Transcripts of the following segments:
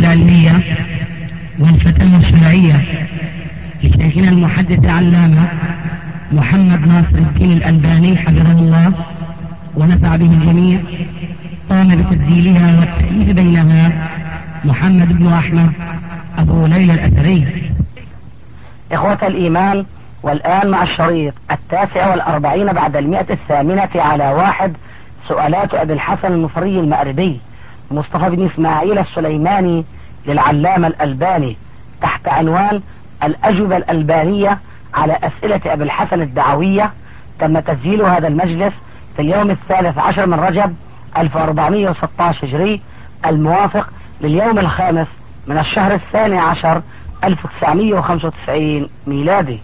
العلمية والفتاوى الشرعية لشيخنا المحدث العلامة محمد ناصر الدين الألباني حفظه الله ونفع به الجميع، قام بتسجيلها والتأليف بينها محمد بن أحمد أبو ليلى الأثري. إخوة الإيمان، والآن مع الشريط 49 بعد 108 سؤالات أبي الحسن المصري المأربي مصطفى بن إسماعيل السليماني للعلامة الألباني تحت عنوان الأجوبة الألبانية على أسئلة أبي الحسن الدعوية. تم تسجيل هذا المجلس في اليوم 13 من رجب 1416 هجري، الموافق لليوم 5 من الشهر 12 1995 ميلادي.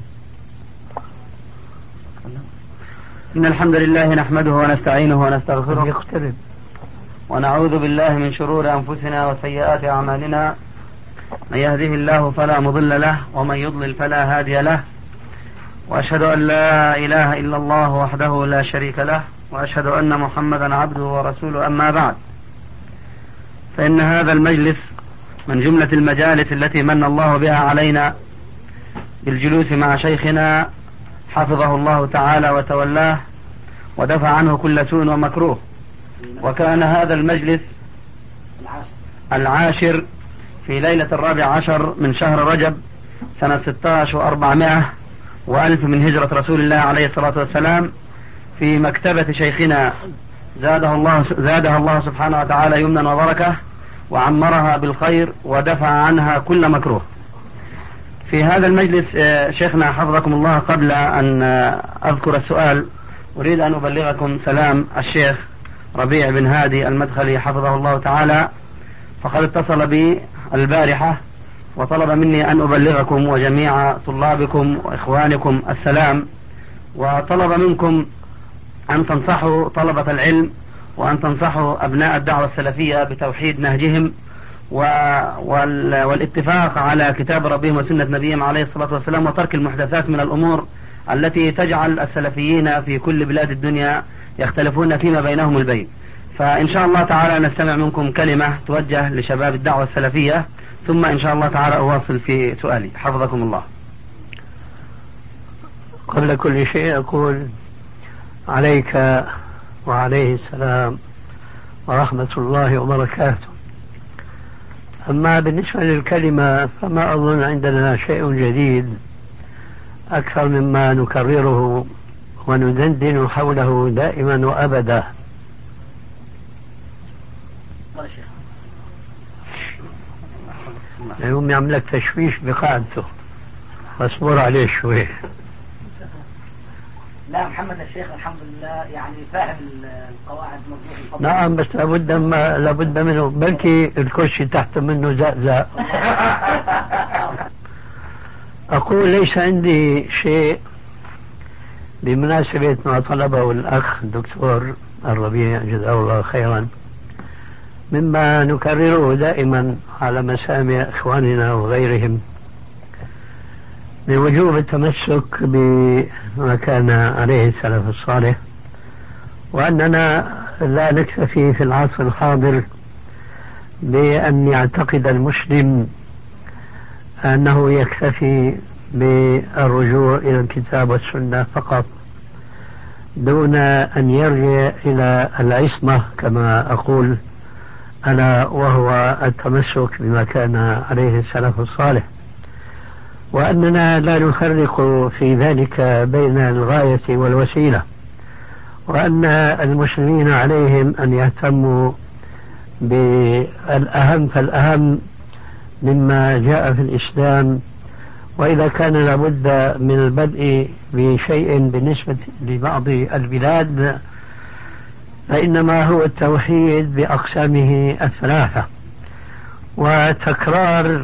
إن الحمد لله نحمده ونستعينه ونستغفره ونعوذ بالله من شرور أنفسنا وسيئات أعمالنا، من يهده الله فلا مضل له ومن يضلل فلا هادي له، وأشهد أن لا إله إلا الله وحده لا شريك له، وأشهد أن محمدا عبده ورسوله. أما بعد، فإن هذا المجلس من جملة المجالس التي من الله بها علينا بالجلوس مع شيخنا حفظه الله تعالى وتولاه ودفع عنه كل سوء ومكروه. وكان هذا المجلس 10 في ليلة 14 من شهر رجب سنة 16 و400 وألف من هجرة رسول الله عليه الصلاة والسلام في مكتبة شيخنا زادها الله سبحانه وتعالى يمنا وبركة، وعمرها بالخير ودفع عنها كل مكروه. في هذا المجلس شيخنا حفظكم الله، قبل أن أذكر السؤال أريد أن أبلغكم سلام الشيخ ربيع بن هادي المدخلي حفظه الله تعالى، فقد اتصل بي البارحة وطلب مني أن أبلغكم وجميع طلابكم وإخوانكم السلام، وطلب منكم أن تنصحوا طلبة العلم وأن تنصحوا أبناء الدعوة السلفية بتوحيد نهجهم والاتفاق على كتاب ربهم وسنة نبيهم عليه الصلاة والسلام، وترك المحدثات من الأمور التي تجعل السلفيين في كل بلاد الدنيا يختلفون فيما بينهم البين. فإن شاء الله تعالى نستمع منكم كلمة توجه لشباب الدعوة السلفية، ثم إن شاء الله تعالى أواصل في سؤالي. حفظكم الله. قبل كل شيء أقول عليك وعليه السلام ورحمة الله وبركاته. أما بالنسبة للكلمة فما أظن عندنا شيء جديد أكثر مما نكرره وندندن حوله دائما وأبدا. يوم يعملك تشويش بقاعدته، فاصبر عليه شوي. لا محمد الشيخ الحمد لله يعني فاهم القواعد مضبوط. نعم، بس لابد منه، بلكي الكرسي تحت منه زأزأ. أقول ليس عندي شيء بمناسبة ما طلبه الأخ الدكتور الربيع جزاه الله خيرا، مما نكرره دائما على مسامع إخواننا وغيرهم من وجوب التمسك بما كان عليه السلف الصالح، وأننا لا نكتفي في العصر الحاضر بأن يعتقد المسلم أنه يكتفي بالرجوع إلى الكتاب والسنة فقط دون أن يرجع إلى العصمة كما أقول ألا وهو التمسك بما كان عليه السلف الصالح، وأننا لا نفرق في ذلك بين الغاية والوسيلة، وأن المسلمين عليهم أن يهتموا بالأهم فالأهم مما جاء في الإسلام. وإذا كان لابد من البدء بشيء بالنسبة لبعض البلاد فإنما هو التوحيد بأقسامه الثلاثة، وتكرار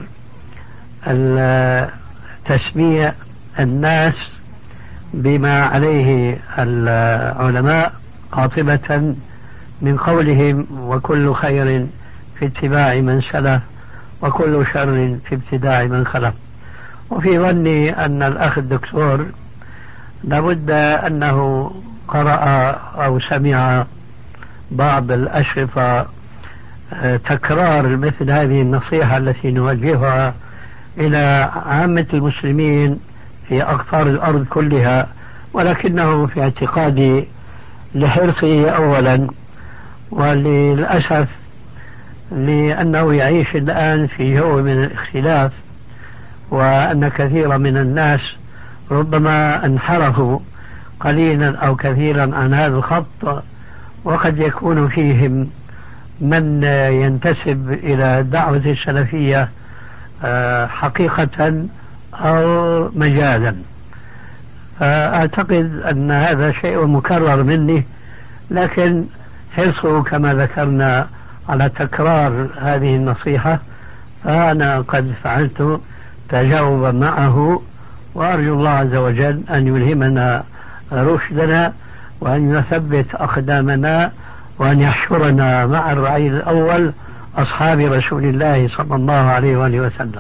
تسمية الناس بما عليه العلماء قاطبة من قولهم وكل خير في اتباع من سلف وكل شر في ابتداع من خلف. وفي ظني أن الأخ الدكتور لابد أنه قرأ أو سمع بعض الأشرطة تكرار مثل هذه النصيحة التي نوجهها إلى عامة المسلمين في أقطار الأرض كلها، ولكنه في اعتقادي لحرصه أولا، وللأسف لأنه يعيش الآن في جو من الاختلاف، وأن كثيرا من الناس ربما انحرفوا قليلا أو كثيرا عن هذا الخط، وقد يكون فيهم من ينتسب إلى الدعوة السلفية حقيقة أو مجازا. أعتقد أن هذا شيء مكرر مني، لكن حرصه كما ذكرنا على تكرار هذه النصيحة، فأنا قد فعلت تجاوبا معه، وأرجو الله عز وجل أن يلهمنا رشدنا، وأن يثبت أقدامنا، وأن يحشرنا مع الرعيل الأول أصحاب رسول الله صلى الله عليه وآله وسلم.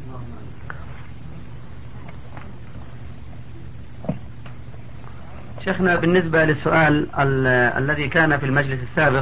شيخنا، بالنسبة للسؤال الذي كان في المجلس السابق،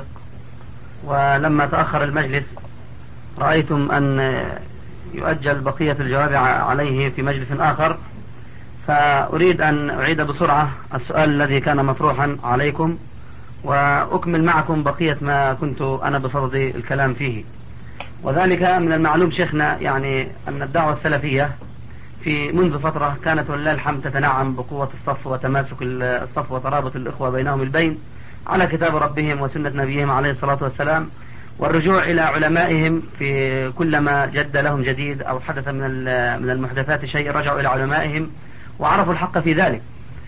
ولما تأخر المجلس رأيتم أن يؤجل بقية الجواب عليه في مجلس آخر، فأريد أن أعيد بسرعة السؤال الذي كان مطروحا عليكم، وأكمل معكم بقية ما كنت أنا بصدد الكلام فيه. وذلك من المعلوم شيخنا يعني أن الدعوة السلفية في منذ فترة كانت ولله الحمد تتنعم بقوة الصف وتماسك الصف وترابط الإخوة بينهم البين على كتاب ربهم وسنة نبيهم عليه الصلاة والسلام، والرجوع إلى علمائهم في كلما جد لهم جديد أو حدث من المحدثات شيء رجعوا إلى علمائهم وعرفوا الحق في ذلك.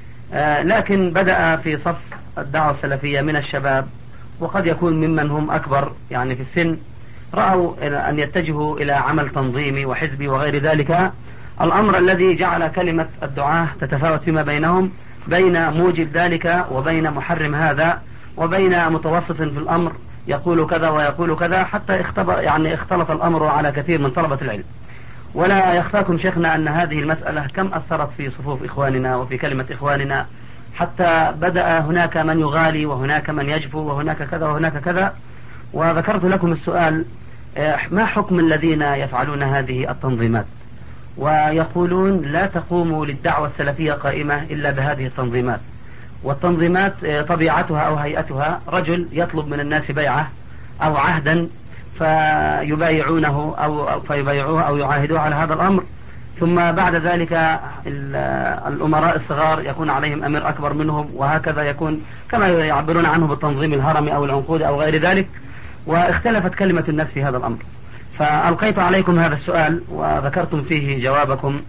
لكن بدأ في صف الدعوة السلفية من الشباب، وقد يكون ممن هم أكبر يعني في السن، رأوا أن يتجهوا إلى عمل تنظيمي وحزبي وغير ذلك، الأمر الذي جعل كلمة الدعاة تتفاوت فيما بينهم بين موجب ذلك وبين محرم هذا، وبين متوسط في الأمر يقول كذا ويقول كذا، حتى اختلط الأمر على كثير من طلبة العلم. ولا يخفاكم شيخنا أن هذه المسألة كم أثرت في صفوف إخواننا وفي كلمة إخواننا، حتى بدأ هناك من يغالي وهناك من يجفو وهناك كذا وهناك كذا. وذكرت لكم السؤال: ما حكم الذين يفعلون هذه التنظيمات ويقولون لا تقوم للدعوة السلفية قائمة إلا بهذه التنظيمات؟ والتنظيمات طبيعتها أو هيئتها رجل يطلب من الناس بيعة أو عهدا فيبايعونه أو فيبايعوه أو يعاهدوه على هذا الأمر، ثم بعد ذلك الأمراء الصغار يكون عليهم أمير أكبر منهم، وهكذا يكون كما يعبرون عنه بالتنظيم الهرمي أو العنقود أو غير ذلك. واختلفت كلمة الناس في هذا الأمر، فألقيت عليكم هذا السؤال وذكرتم فيه جوابكم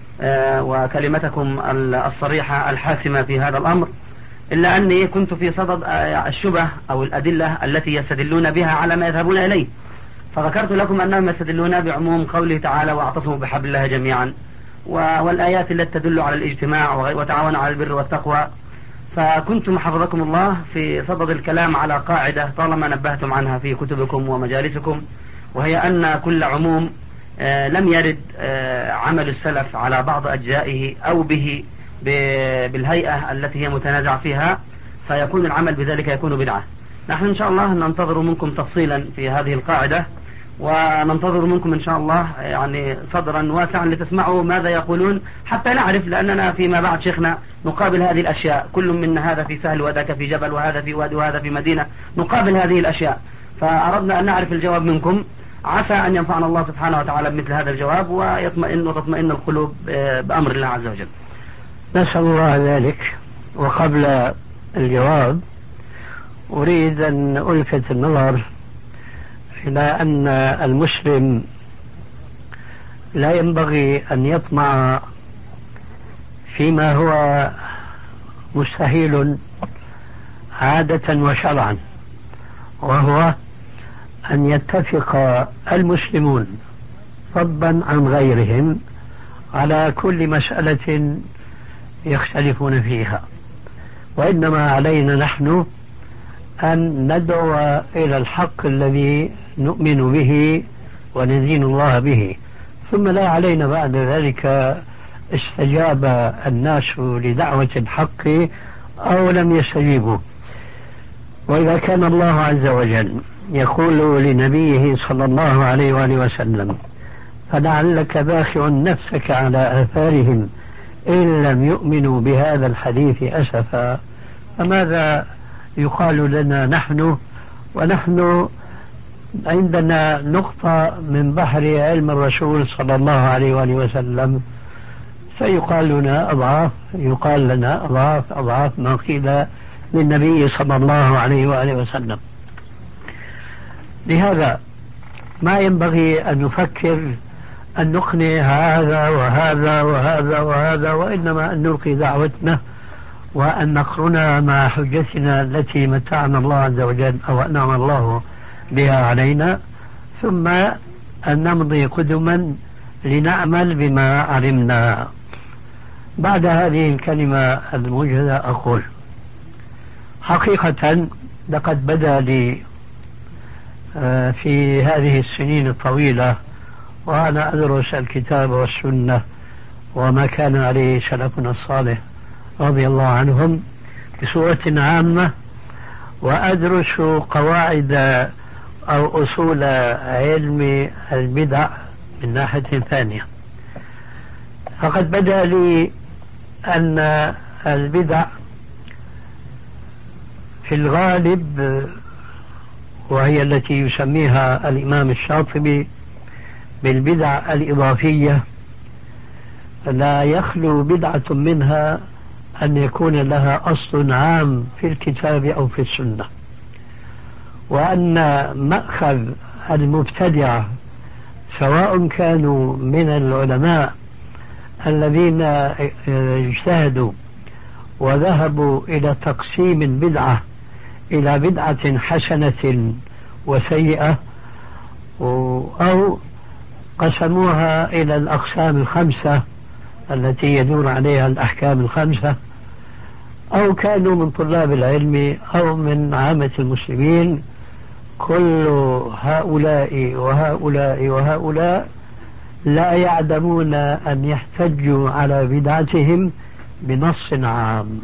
وكلمتكم الصريحة الحاسمة في هذا الأمر، إلا أني كنت في صدد الشبه أو الأدلة التي يستدلون بها على ما يذهبون إليه، فذكرت لكم أنهم يستدلون بعموم قوله تعالى: واعتصموا بحبل الله جميعا، والآيات التي تدل على الاجتماع وتعاونوا على البر والتقوى. فكنتم حفظكم الله في صدد الكلام على قاعدة طالما نبهتم عنها في كتبكم ومجالسكم، وهي أن كل عموم لم يرد عمل السلف على بعض أجزائه أو به بالهيئة التي هي متنازع فيها، فيكون العمل بذلك يكون بدعة. نحن إن شاء الله ننتظر منكم تفصيلا في هذه القاعدة، وننتظر منكم إن شاء الله يعني صدرا واسعا لتسمعوا ماذا يقولون، حتى نعرف، لأننا فيما بعد شيخنا نقابل هذه الأشياء، كل منا هذا في سهل وذاك في جبل وهذا في وادي وهذا في مدينة، نقابل هذه الأشياء، فأردنا أن نعرف الجواب منكم، عسى أن ينفعنا الله سبحانه وتعالى بمثل هذا الجواب وتطمئن القلوب بأمر الله عز وجل. نسأل الله ذلك. وقبل الجواب أريد أن ألفت النظر إلى أن المسلم لا ينبغي أن يطمع فيما هو مستحيل عادة وشرعا، وهو أن يتفق المسلمون فضلا عن غيرهم على كل مسألة يختلفون فيها، وإنما علينا نحن أن ندعو إلى الحق الذي نؤمن به وندين الله به، ثم لا علينا بعد ذلك استجاب الناس لدعوة الحق أو لم يستجيبوا. وإذا كان الله عز وجل يقول لنبيه صلى الله عليه وآله وسلم: فلعلك باخع نفسك على آثارهم إن لم يؤمنوا بهذا الحديث أسفا. فماذا يقال لنا نحن ونحن عندنا نقطة من بحر علم الرسول صلى الله عليه وآله وسلم؟ فيقال لنا أضعاف، يقال لنا أضعاف أضعاف ما قيل للنبي صلى الله عليه وآله وسلم. لهذا ما ينبغي أن نفكر أن نقنع هذا وهذا وهذا وهذا، وإنما أن نلقي دعوتنا وأن نقرنا مع حجتنا التي متعنا الله عز وجل أو أنعم الله بها علينا، ثم أن نمضي قدما لنعمل بما علمنا. بعد هذه الكلمة الموجزة أقول: حقيقة لقد بدا لي في هذه السنين الطويلة وأنا أدرس الكتاب والسنة وما كان عليه سلفنا الصالح رضي الله عنهم بصورة عامة، وأدرس قواعد أو أصول علم البدع من ناحية ثانية. فقد بدا لي أن البدع في الغالب، وهي التي يسميها الإمام الشاطبي بالبدع الإضافية، لا يخلو بدعة منها أن يكون لها أصل عام في الكتاب أو في السنة، وأن مأخذ المبتدعة سواء كانوا من العلماء الذين اجتهدوا وذهبوا إلى تقسيم البدعة إلى بدعة حسنة وسيئة، أو قسموها إلى الأقسام الخمسة التي يدور عليها الأحكام الخمسة، أو كانوا من طلاب العلم أو من عامة المسلمين، كل هؤلاء وهؤلاء وهؤلاء لا يعدمون أن يحتجوا على بدعتهم بنص عام.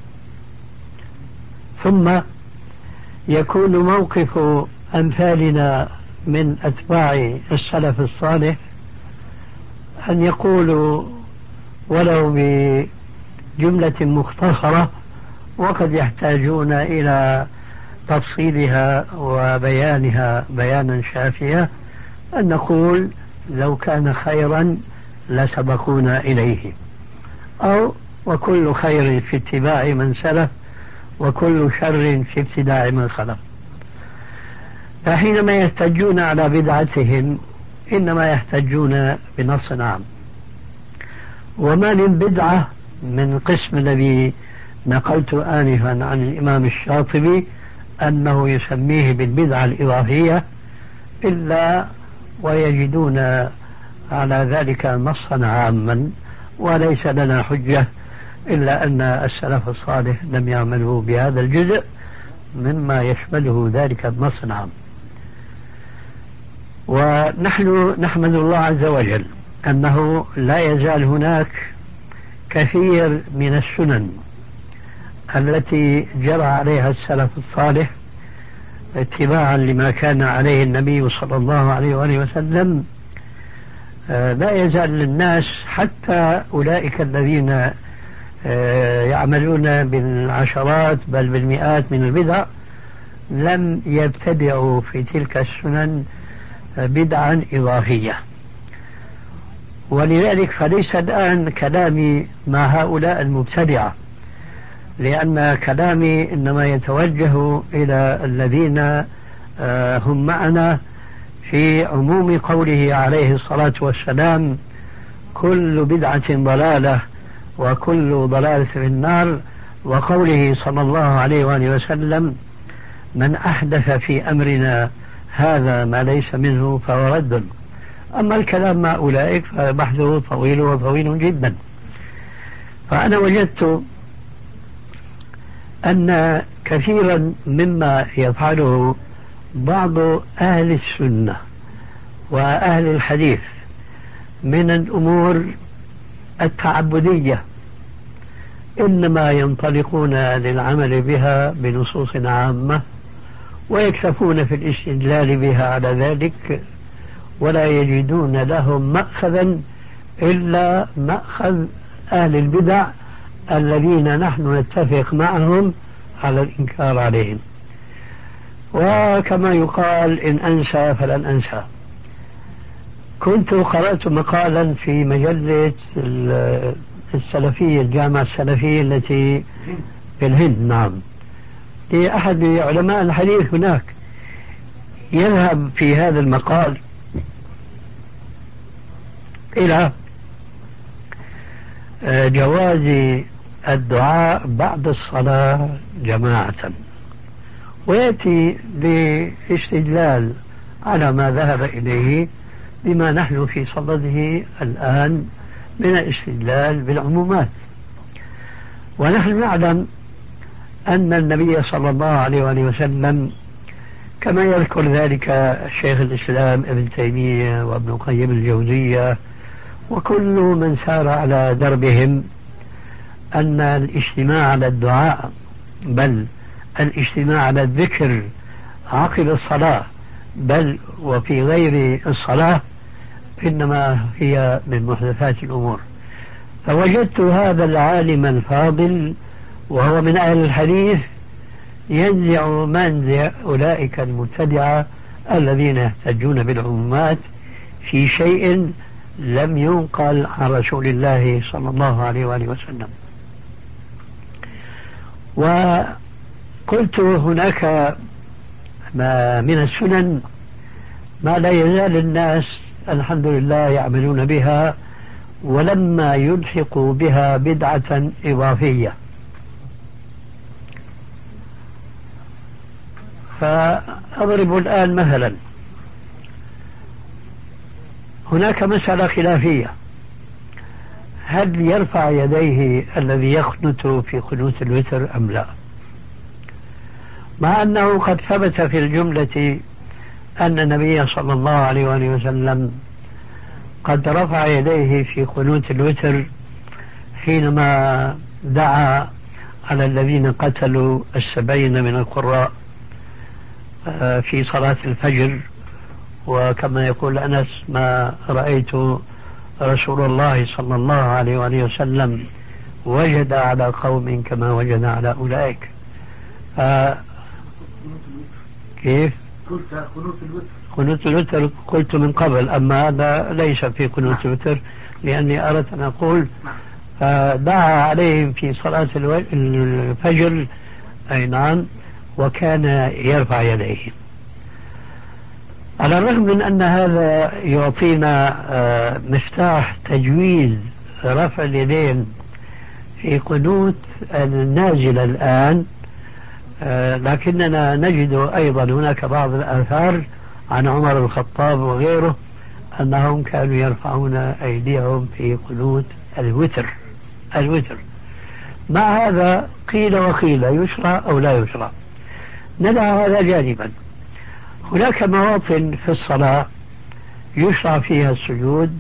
ثم يكون موقف أمثالنا من أتباع السلف الصالح أن يقولوا ولو بجملة مختصرة، وقد يحتاجون إلى تفصيلها وبيانها بيانا شافيا، أن نقول: لو كان خيرا لسبقونا إليه، أو وكل خير في اتباع من سلف وكل شر في ابتداع من خلف. فحينما يحتجون على بدعتهم إنما يحتجون بنص عام. وما من بدعة من قسم الذي نقلت آنفا عن الإمام الشاطبي أنه يسميه بالبدعة الإضافية إلا ويجدون على ذلك نصا عاما، وليس لنا حجة إلا أن السلف الصالح لم يعملوا بهذا الجزء مما يشمله ذلك النص العام. ونحن نحمد الله عز وجل أنه لا يزال هناك كثير من السنن التي جرى عليها السلف الصالح اتباعا لما كان عليه النبي صلى الله عليه وآله وسلم، لا يزال للناس حتى أولئك الذين يعملون بالعشرات بل بالمئات من البدع لم يبتدعوا في تلك السنن بدعا إضافية. ولذلك فليس الآن كلامي مع هؤلاء المبتدعة، لأن كلامي إنما يتوجه إلى الذين هم معنا في عموم قوله عليه الصلاة والسلام: كل بدعة ضلالة وكل ضلالة في النار، وقوله صلى الله عليه وآله وسلم: من أحدث في أمرنا هذا ما ليس منه فهو رد. أما الكلام مع أولئك فبحثه طويل وطويل جدا. فأنا وجدت أن كثيرا مما يفعله بعض أهل السنة وأهل الحديث من الأمور التعبدية إنما ينطلقون للعمل بها بنصوص عامة ويكتفون في الاستدلال بها على ذلك، ولا يجدون لهم مأخذا إلا مأخذ أهل البدع الذين نحن نتفق معهم على الإنكار عليهم. وكما يقال إن أنسى فلن أنسى. كنت قرأت مقالا في مجلة السلفية، الجامعة السلفية التي في الهند، نعم، لأحد علماء الحديث هناك، يذهب في هذا المقال إلى جواز الدعاء بعد الصلاة جماعة، ويأتي باستدلال على ما ذهب إليه بما نحن في صدده الآن من الاستدلال بالعمومات. ونحن نعلم أن النبي صلى الله عليه وآله وسلم كما يذكر ذلك شيخ الإسلام ابن تيمية وابن القيم الجوزية وكل من سار على دربهم، أن الاجتماع على الدعاء بل الاجتماع على الذكر عقب الصلاة بل وفي غير الصلاة إنما هي من محدثات الأمور. فوجدت هذا العالم الفاضل وهو من أهل الحديث ينزع منزع أولئك المبتدعة الذين يحتجون بالعمومات في شيء لم ينقل عن رسول الله صلى الله عليه وآله وسلم. وقلت هناك ما من السنن ما لا يزال الناس الحمد لله يعملون بها ولما يلحقوا بها بدعة إضافية. فأضرب الآن مثلا، هناك مسألة خلافية، هل يرفع يديه الذي يقنت في قنوت الوتر أم لا؟ مع أنه قد ثبت في الجملة أن النبي صلى الله عليه وآله وسلم قد رفع يديه في قنوت الوتر حينما دعا على الذين قتلوا 70 من القراء في صلاة الفجر. وكما يقول أنس ما رأيت رسول الله صلى الله عليه وآله وسلم وجد على قوم كما وجد على أولئك. كيف؟ قنوت الوتر قلت من قبل، أما هذا ليس في قنوت الوتر لأني أردت أن أقول دعا عليهم في صلاة الفجر، أي نعم، وكان يرفع يديه. على الرغم من أن هذا يعطينا مفتاح تجويز رفع اليدين في قنوت النازل الآن، لكننا نجد أيضا هناك بعض الآثار عن عمر الخطاب وغيره أنهم كانوا يرفعون أيديهم في قنوت الوتر. مع هذا قيل وقيل يشرع أو لا يشرع، ندع هذا جانبا. هناك مواطن في الصلاة يشرع فيها السجود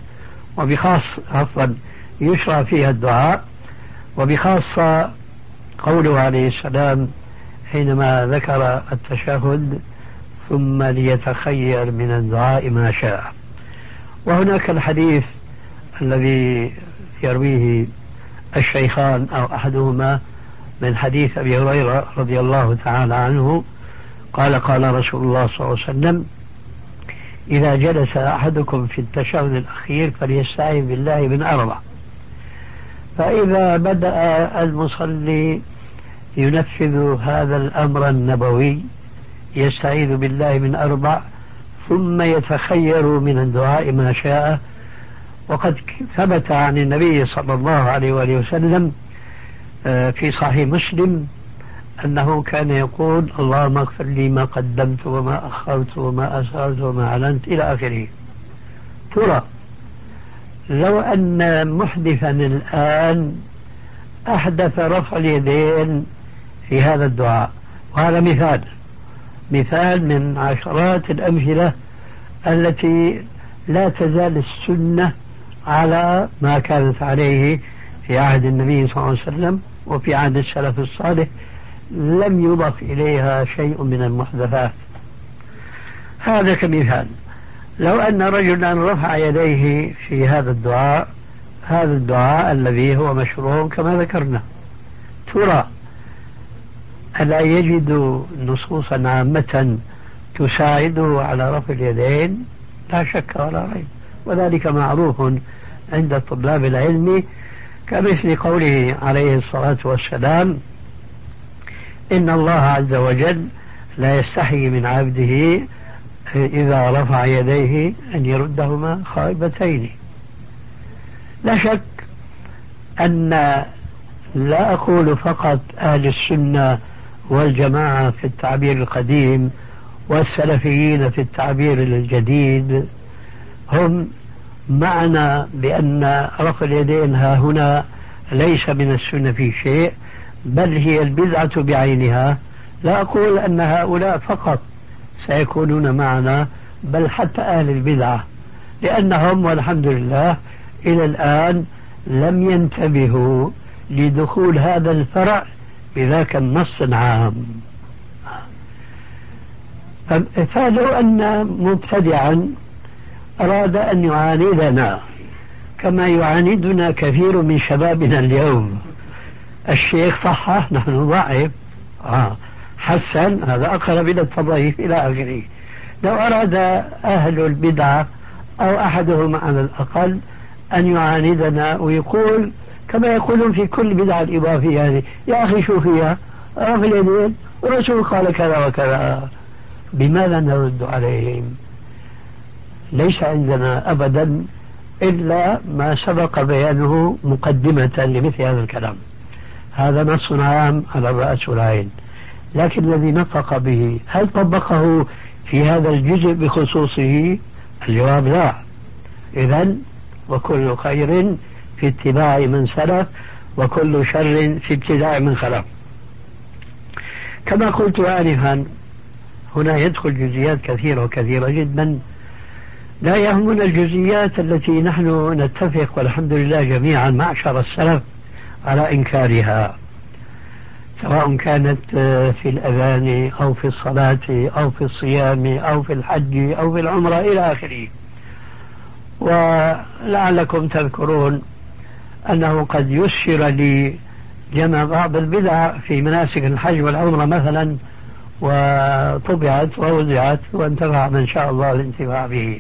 يشرع فيها الدعاء، وبخاصة قوله عليه السلام حينما ذكر التشهد ثم ليتخير من الدعاء ما شاء. وهناك الحديث الذي يرويه الشيخان أو أحدهما من حديث أبي هريرة رضي الله تعالى عنه قال قال رسول الله صلى الله عليه وسلم إذا جلس أحدكم في التشهد الأخير فليستعذ بالله من 4. فإذا بدأ المصلي ينفذ هذا الأمر النبوي يستعيذ بالله من 4 ثم يتخير من الدعاء ما شاء. وقد ثبت عن النبي صلى الله عليه وآله وسلم في صحيح مسلم أنه كان يقول اللهم اغفر لي ما قدمت وما أخرت وما أسررت وما أعلنت إلى آخره. ترى لو أن محدثا الآن أحدث رفع اليدين في هذا الدعاء، وهذا مثال من عشرات الأمثلة التي لا تزال السنة على ما كانت عليه في عهد النبي صلى الله عليه وسلم وفي عهد السلف الصالح لم يضف إليها شيء من المحدثات. هذا كمثال. لو أن رجلا رفع يديه في هذا الدعاء، هذا الدعاء الذي هو مشروع كما ذكرنا، ترى ألا يجد نصوصا عامة تساعده على رفع اليدين؟ لا شك ولا ريب، وذلك معروف عند طلاب العلم، كمثل قوله عليه الصلاة والسلام: إن الله عز وجل لا يستحي من عبده إذا رفع يديه أن يردهما خائبتين. لا شك أن لا أقول فقط أهل السنة والجماعة في التعبير القديم والسلفيين في التعبير الجديد هم معنا بأن رفع اليدين ها هنا ليس من السنة في شيء، بل هي البدعة بعينها. لا أقول أن هؤلاء فقط سيكونون معنا، بل حتى أهل البدعة، لأنهم والحمد لله إلى الآن لم ينتبهوا لدخول هذا الفرع بذاك النص العام. فلو أن مبتدعا أراد أن يعاندنا كما يعاندنا كثير من شبابنا اليوم، الشيخ صحح نحن نضعف، حسن هذا أقرب إلى التضعيف إلى آخره. لو أراد أهل البدعة أو أحدهم على الأقل أن يعاندنا ويقول كما يقولون في كل بدعة الإضافية يعني: يا أخي شو فيها رفع اليدين والرسول قال كذا وكذا، بماذا نرد عليهم؟ ليس عندنا أبدا إلا ما سبق بيانه مقدمة لمثل هذا الكلام. هذا نص عام على الرأس والعين، لكن الذي نطق به هل طبقه في هذا الجزء بخصوصه؟ الجواب لا. إذن وكل خير في اتباع من سلف وكل شر في ابتداع من خلف. كما قلت آنفا، هنا يدخل جزئيات كثيرة وكثيرة جدا، لا يهمنا الجزئيات التي نحن نتفق والحمد لله جميعا معشر السلف على إنكارها، سواء كانت في الأذان أو في الصلاة أو في الصيام أو في الحج أو في العمرة إلى آخره. ولعلكم تذكرون أنه قد يسر لي جمع بعض البدع في مناسك الحج والعمرة مثلا، وطبعت ووزعت وانتفع من شاء الله الانتفاع به.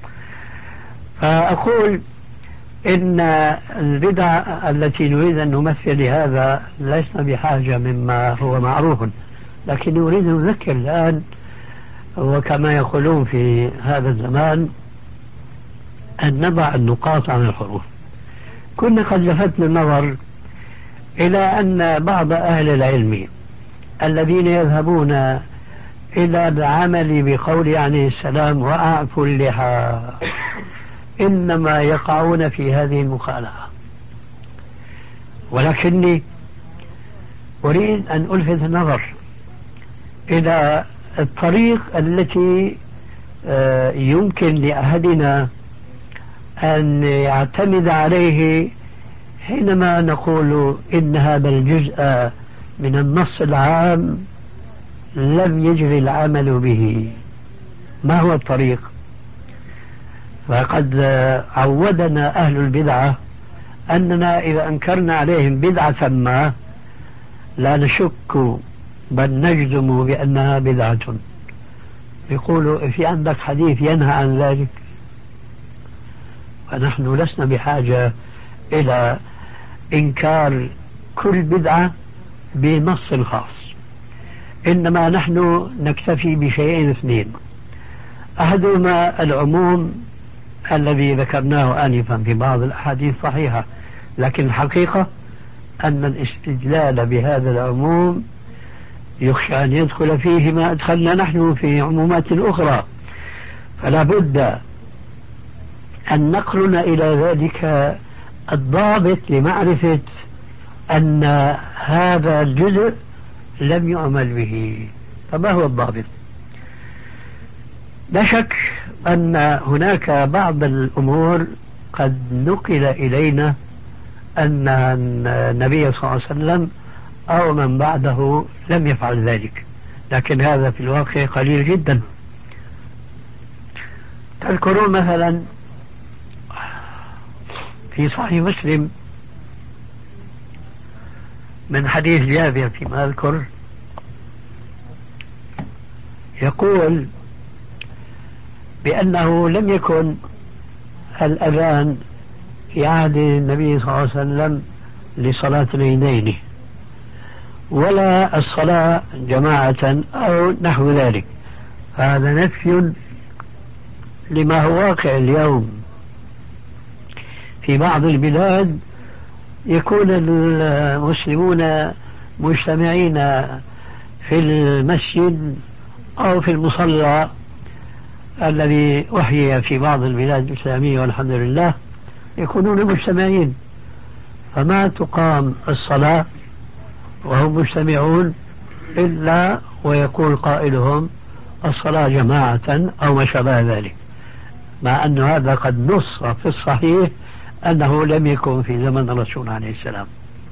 فأقول إن البدع التي نريد أن نمثل لهذا لسنا بحاجة مما هو معروف، لكن نريد أن نذكر الآن، وكما يقولون في هذا الزمان أن نضع النقاط عن الحروف. كنا قد لفتنا النظر إلى أن بعض أهل العلم الذين يذهبون إلى العمل بقول عليه السلام: وأعفوا اللحى، إنما يقعون في هذه المخالفة. ولكني أريد أن ألفت النظر إلى الطريق التي يمكن لأحدنا أن يعتمد عليه حينما نقول إن هذا الجزء من النص العام لم يجري العمل به. ما هو الطريق؟ فقد عودنا أهل البدعة أننا إذا أنكرنا عليهم بدعة ما لا نشك بل نجزم بأنها بدعة. يقولوا: في عندك حديث ينهى عن ذلك؟ فنحن لسنا بحاجة إلى إنكار كل بدعة بنص خاص، إنما نحن نكتفي بشيئين اثنين: أحدهما العموم الذي ذكرناه آنفا في بعض الأحاديث صحيحة، لكن الحقيقة أن الاستدلال بهذا العموم يخشى أن يدخل فيه ما أدخلنا نحن في عمومات أخرى، فلا بد أن نقرن إلى ذلك الضابط لمعرفة أن هذا الجزء لم يعمل به. فما هو الضابط؟ لا شك أن هناك بعض الأمور قد نقل إلينا أن النبي صلى الله عليه وسلم أو من بعده لم يفعل ذلك، لكن هذا في الواقع قليل جدا. تذكرون مثلا في صحيح مسلم من حديث جابر فيما أذكر يقول بأنه لم يكن الأذان في عهد النبي صلى الله عليه وسلم لصلاة العيدين ولا الصلاة جماعة أو نحو ذلك. هذا نفي لما هو واقع اليوم في بعض البلاد، يكون المسلمون مجتمعين في المسجد أو في المصلى الذي أحيي في بعض البلاد الإسلامية والحمد لله، يكونون مجتمعين فما تقام الصلاة وهم مجتمعون إلا ويقول قائلهم الصلاة جماعة أو ما شابه ذلك، مع أن هذا قد نص في الصحيح أنه لم يكن في زمن الرسول عليه السلام.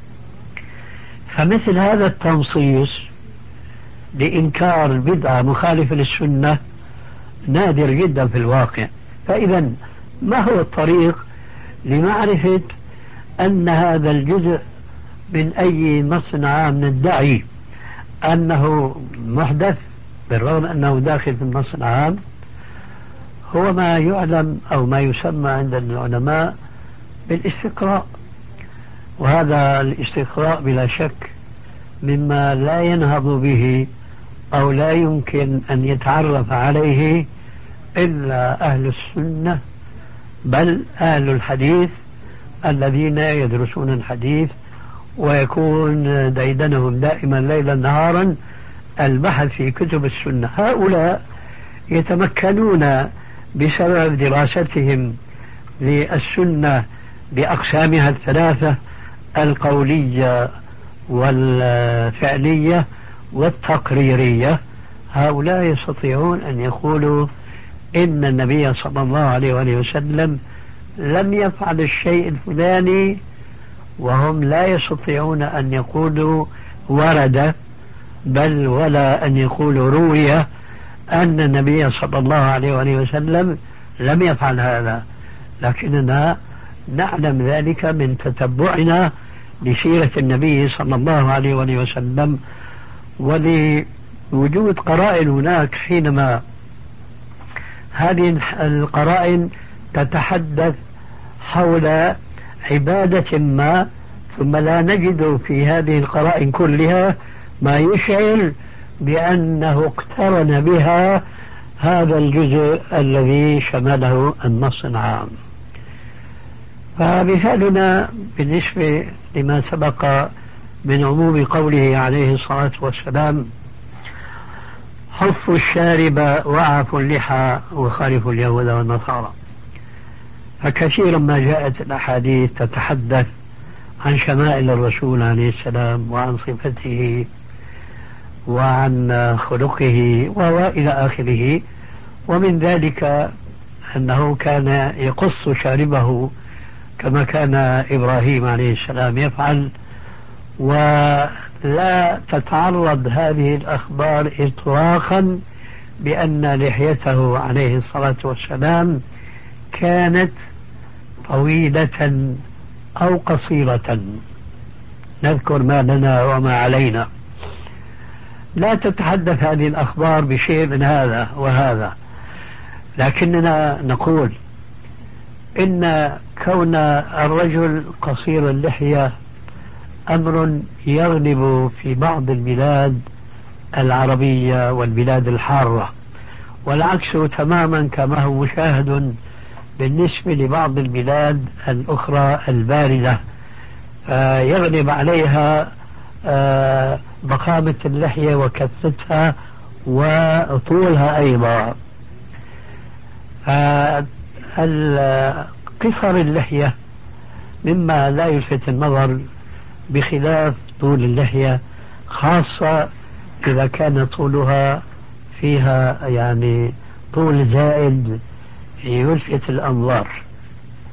فمثل هذا التنصيص لإنكار بدعة مخالفة للسنة نادر جدا في الواقع. فإذا ما هو الطريق لمعرفة أن هذا الجزء من أي نص عام ندعي أنه محدث بالرغم أنه داخل في النص العام؟ هو ما يعلم أو ما يسمى عند العلماء بالاستقراء، وهذا الاستقراء بلا شك مما لا ينهض به أو لا يمكن أن يتعرف عليه إلا أهل السنة، بل أهل الحديث الذين يدرسون الحديث ويكون ديدنهم دائما ليلا نهارا البحث في كتب السنة. هؤلاء يتمكنون بسبب دراستهم للسنة بأقسامها الثلاثة القولية والفعلية والتقريرية، هؤلاء يستطيعون أن يقولوا إن النبي صلى الله عليه وآله وسلم لم يفعل الشيء الفلاني، وهم لا يستطيعون أن يقولوا ورد بل ولا أن يقولوا روي أن النبي صلى الله عليه وآله وسلم لم يفعل هذا، لكننا نعلم ذلك من تتبعنا لسيرة النبي صلى الله عليه وآله وسلم ولوجود قرائن هناك. حينما هذه القرائن تتحدث حول عبادة ما ثم لا نجد في هذه القرائن كلها ما يشعر بأنه اقترن بها هذا الجزء الذي شمله النص العام. فمثالنا بالنسبة لما سبق من عموم قوله عليه الصلاة والسلام حف الشارب وعفوا اللحى وخالفوا اليهود والنصارى، فكثيرا ما جاءت الأحاديث تتحدث عن شمائل الرسول عليه السلام وعن صفته وعن خلقه وإلى آخره، ومن ذلك أنه كان يقص شاربه كما كان إبراهيم عليه السلام يفعل، ولا تتعرض هذه الأخبار إطلاقا بأن لحيته عليه الصلاة والسلام كانت طويلة أو قصيرة، نذكر ما لنا وما علينا. لا تتحدث هذه الأخبار بشيء من هذا وهذا، لكننا نقول إن كون الرجل قصير اللحية أمر يغلب في بعض البلاد العربية والبلاد الحارة، والعكس تماما كما هو مشاهد بالنسبة لبعض البلاد الأخرى الباردة، يغلب عليها ضخامة اللحية وكثتها وطولها أيضا. قصر اللحية مما لا يلفت النظر بخلاف طول اللحية، خاصة إذا كان طولها فيها يعني طول زائد يلفت الأنظار.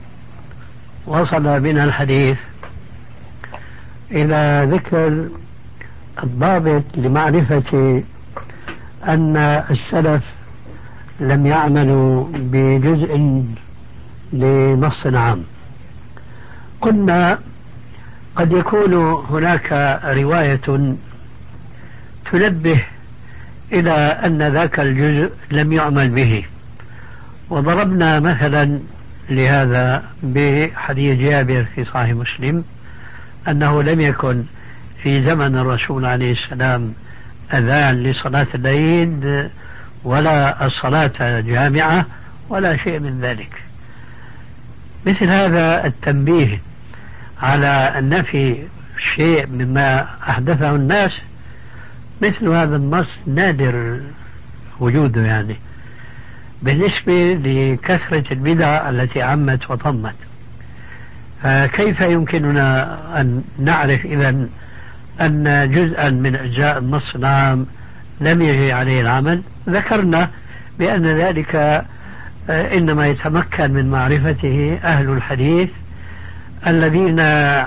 وصل بنا الحديث إلى ذكر الضابط لمعرفة أن السلف لم يعملوا بجزء لنص عام. قلنا قد يكون هناك رواية تنبه إلى أن ذاك الجزء لم يعمل به، وضربنا مثلا لهذا بحديث جابر في صحيح مسلم أنه لم يكن في زمن الرسول عليه السلام أذان لصلاة العيد ولا الصلاة جامعة ولا شيء من ذلك. مثل هذا التنبيه على أن في شيء مما أحدثه الناس، مثل هذا النص نادر وجوده يعني بالنسبة لكثرة البدع التي عمت وطمت. فكيف يمكننا أن نعرف إذن أن جزءا من أجزاء النص العام لم يجري عليه العمل؟ ذكرنا بأن ذلك إنما يتمكن من معرفته أهل الحديث الذين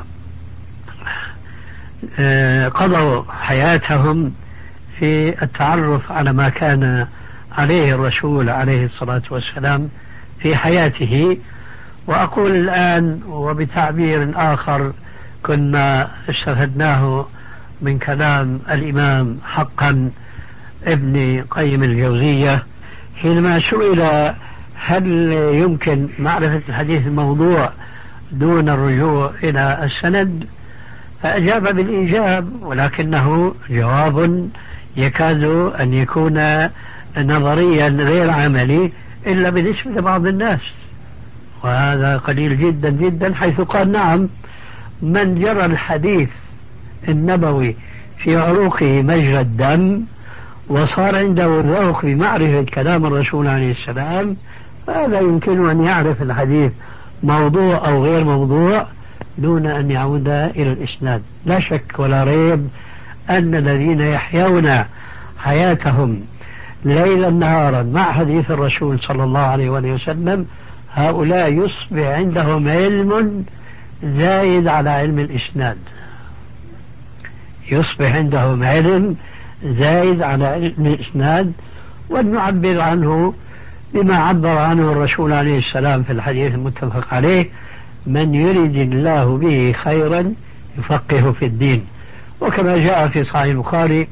قضوا حياتهم في التعرف على ما كان عليه الرسول عليه الصلاة والسلام في حياته. وأقول الآن وبتعبير آخر كنا استفدناه من كلام الإمام حقا ابن قيم الجوزية حينما سئل هل يمكن معرفة الحديث الموضوع دون الرجوع إلى السند، فأجاب بالإيجاب، ولكنه جواب يكاد أن يكون نظريا غير عملي إلا بالنسبة لبعض الناس، وهذا قليل جدا جدا، حيث قال نعم من جرى الحديث النبوي في عروقه مجرى الدم وصار عنده ذوق بمعرفة كلام الرسول عليه السلام، فهذا يمكن أن يعرف الحديث موضوع أو غير موضوع دون أن يعود إلى الإسناد. لا شك ولا ريب أن الذين يحيون حياتهم ليلا نهارا مع حديث الرسول صلى الله عليه وسلم هؤلاء يصبح عندهم علم زايد على علم الإسناد، يصبح عندهم علم زايد على علم الإسناد، ونعبر عنه بما عبر عنه الرسول عليه السلام في الحديث المتفق عليه: من يرد الله به خيرا يفقه في الدين. وكما جاء في صحيح البخاري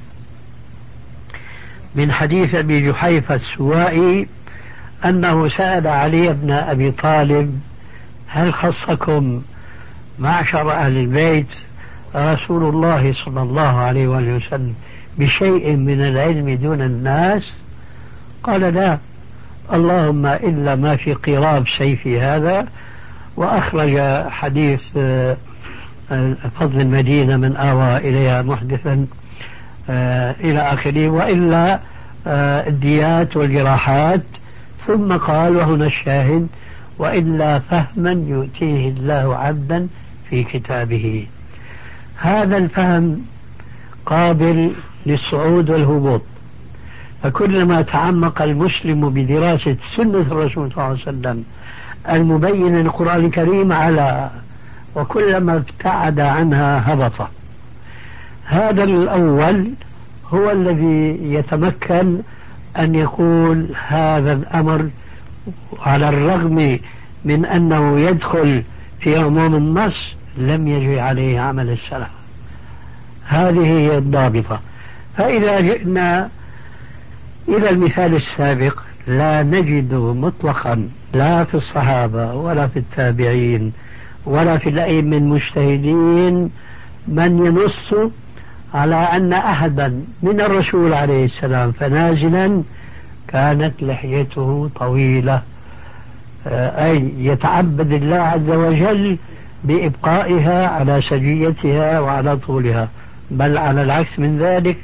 من حديث أبي جحيفة السوائي أنه سأل علي بن أبي طالب: هل خصكم معشر أهل البيت رسول الله صلى الله عليه وسلم بشيء من العلم دون الناس؟ قال: لا، اللهم إلا ما في قراب سيفي هذا. وأخرج حديث فضل المدينة من آوى إليها محدثا إلى آخره، وإلا الديات والجراحات، ثم قال وهنا الشاهد: وإلا فهما يؤتيه الله عبدا في كتابه. هذا الفهم قابل للصعود والهبوط، فكلما تعمق المسلم بدراسة سنة الرسول صلى الله عليه وسلم المبين للقرآن الكريم على، وكلما ابتعد عنها هبط. هذا الأول هو الذي يتمكن أن يقول هذا الأمر على الرغم من أنه يدخل في عموم النص لم يجري عليه عمل السلف. هذه هي الضابطة. فإذا جئنا إلى المثال السابق لا نجد مطلقا لا في الصحابة ولا في التابعين ولا في الأئمة المجتهدين من ينص على أن أحدا من الرسول عليه السلام فنازلا كانت لحيته طويلة، أي يتعبد الله عز وجل بإبقائها على سجيتها وعلى طولها، بل على العكس من ذلك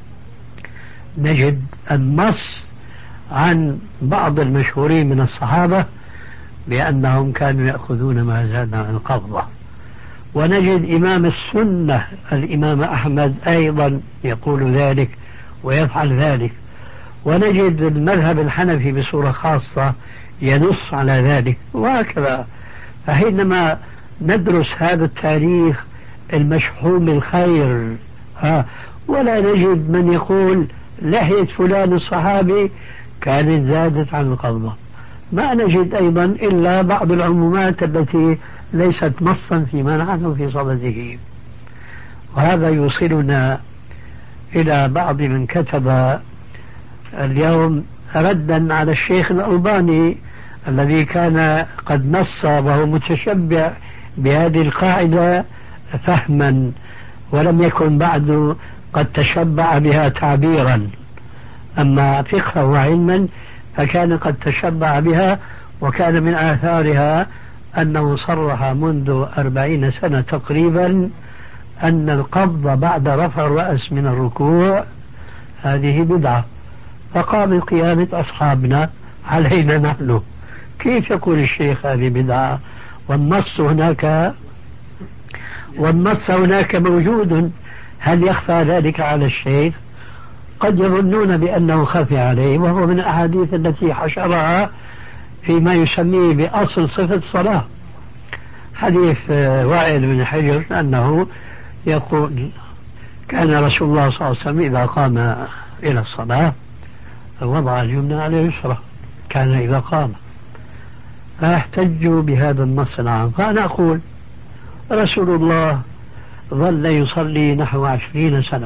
نجد النص عن بعض المشهورين من الصحابة بأنهم كانوا يأخذون ما زاد عن القبضة، ونجد إمام السنة الإمام أحمد أيضا يقول ذلك ويفعل ذلك، ونجد المذهب الحنفي بصورة خاصة ينص على ذلك، وهكذا. فحينما ندرس هذا التاريخ المشحون بالخير ولا نجد من يقول لحية فلان الصحابي كانت زادت عن القبضة. ما نجد أيضا إلا بعض العمومات التي ليست نصا فيما نحن في صدده. وهذا يوصلنا إلى بعض من كتب اليوم ردا على الشيخ الألباني الذي كان قد نص وهو متشبع بهذه القاعدة فهما، ولم يكن بعد قد تشبع بها تعبيرا، أما فقها وعلما فكان قد تشبع بها. وكان من آثارها أنه صرح منذ 40 سنة تقريبا أن القبض بعد رفع الرأس من الركوع هذه بدعة. فقام قيامة أصحابنا علينا نحن، كيف يقول الشيخ هذه بدعة والنص هناك موجود؟ هل يخفى ذلك على الشيخ؟ قد يظنون بأنه خفي عليه، وهو من الأحاديث التي حشرها فيما يسميه بأصل صفة الصلاة، حديث وائل بن حجر أنه يقول كان رسول الله صلى الله عليه وسلم إذا قام إلى الصلاة وضع اليمنى على اليسرى، كان إذا قام. فاحتجوا بهذا النص العام. فأنا أقول رسول الله ظل يصلي نحو 20 سنة،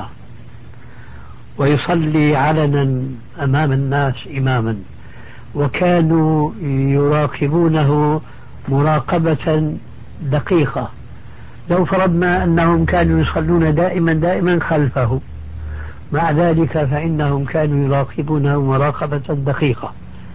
ويصلي علنا أمام الناس إماما، وكانوا يراقبونه مراقبة دقيقة. لو فرضنا أنهم كانوا يصلون دائما خلفه، مع ذلك فإنهم كانوا يراقبونه مراقبة دقيقة.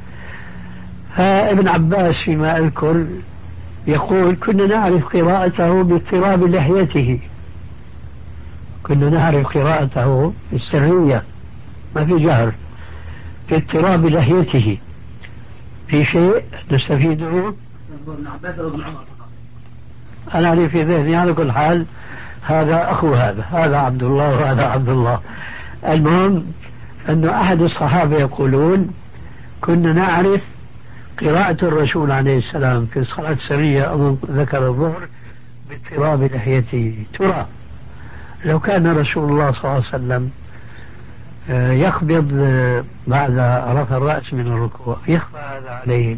فابن عباس فيما أذكر يقول كنا نعرف قراءته باضطراب لحيته، كنا نعرف قراءته السرية ما في جهر، في اضطراب لحيته. في شيء نستفيده؟ ابن عباس أو ابن عمر؟ أنا أعرف في ذهني على كل حال هذا أخو هذا عبد الله وهذا عبد الله. المهم أن أحد الصحابة يقولون كنا نعرف قراءة الرسول عليه السلام في الصلاة السرية، أظن ذكر الظهر، باضطراب لحيته. ترى لو كان رسول الله صلى الله عليه وسلم يقبض بعد رفع الرأس من الركوع يخفى هذا عليه،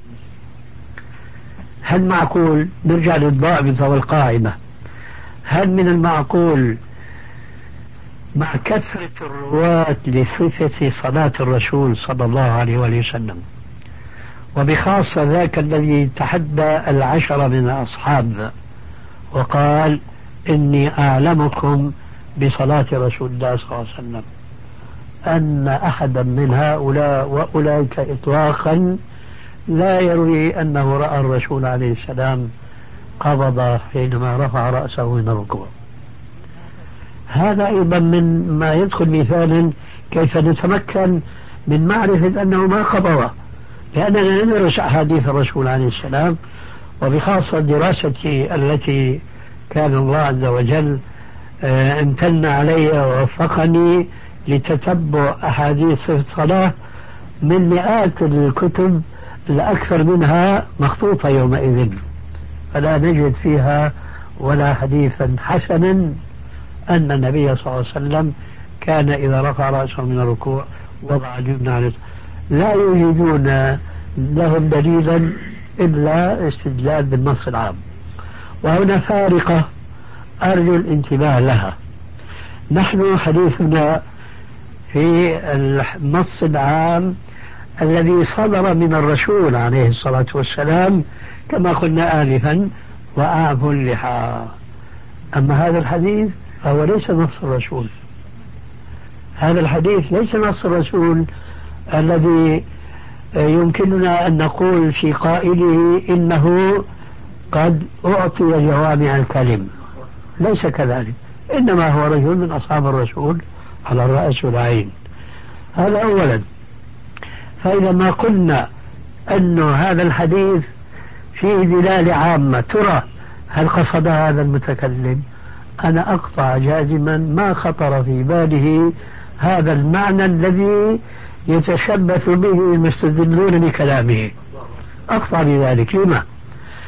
هل معقول نرجع للضابط والقاعدة؟ هل من المعقول مع كثرة الرواة لصفة صلاة الرسول صلى الله عليه وسلم، وبخاصة ذاك الذي تحدى 10 من الأصحاب وقال إني أعلمكم بصلاة رسول الله صلى الله عليه وسلم، أن أحدا من هؤلاء وأولئك إطلاقا لا يروي أنه رأى الرسول عليه السلام قبض حينما رفع رأسه من الركوع؟ هذا أيضا من ما يدخل مثالا كيف نتمكن من معرفة أنه ما قبض، لأننا ندرس أحاديث الرسول عليه السلام، وبخاصة الدراسة التي كان الله عز وجل امتن علي ووفقني لتتبع أحاديث الصلاة من مئات الكتب، الأكثر منها مخطوطة يومئذ، فلا نجد فيها ولا حديثا حسنا أن النبي صلى الله عليه وسلم كان إذا رفع رأسه من الركوع وضع اليمنى على اليسرى. لا يوجدون لهم دليلا إلا استدلال بالنص العام. وهنا فارقة أرجو الانتباه لها. نحن حديثنا في النص العام الذي صدر من الرسول عليه الصلاة والسلام كما قلنا آلفا وأعفوا اللحى. أما هذا الحديث فهو ليس نص الرسول، هذا الحديث ليس نص الرسول الذي يمكننا أن نقول في قائله إنه قد أعطي جوامع الكلم، ليس كذلك، إنما هو رجل من أصحاب الرسول على الرأس والعين. هذا أولا. فإذا ما قلنا أن هذا الحديث فيه دلالة عامة، ترى هل قصد هذا المتكلم؟ أنا أقطع جازما ما خطر في باله هذا المعنى الذي يتشبث به المستدلون بكلامه، أقطع بذلك. لما؟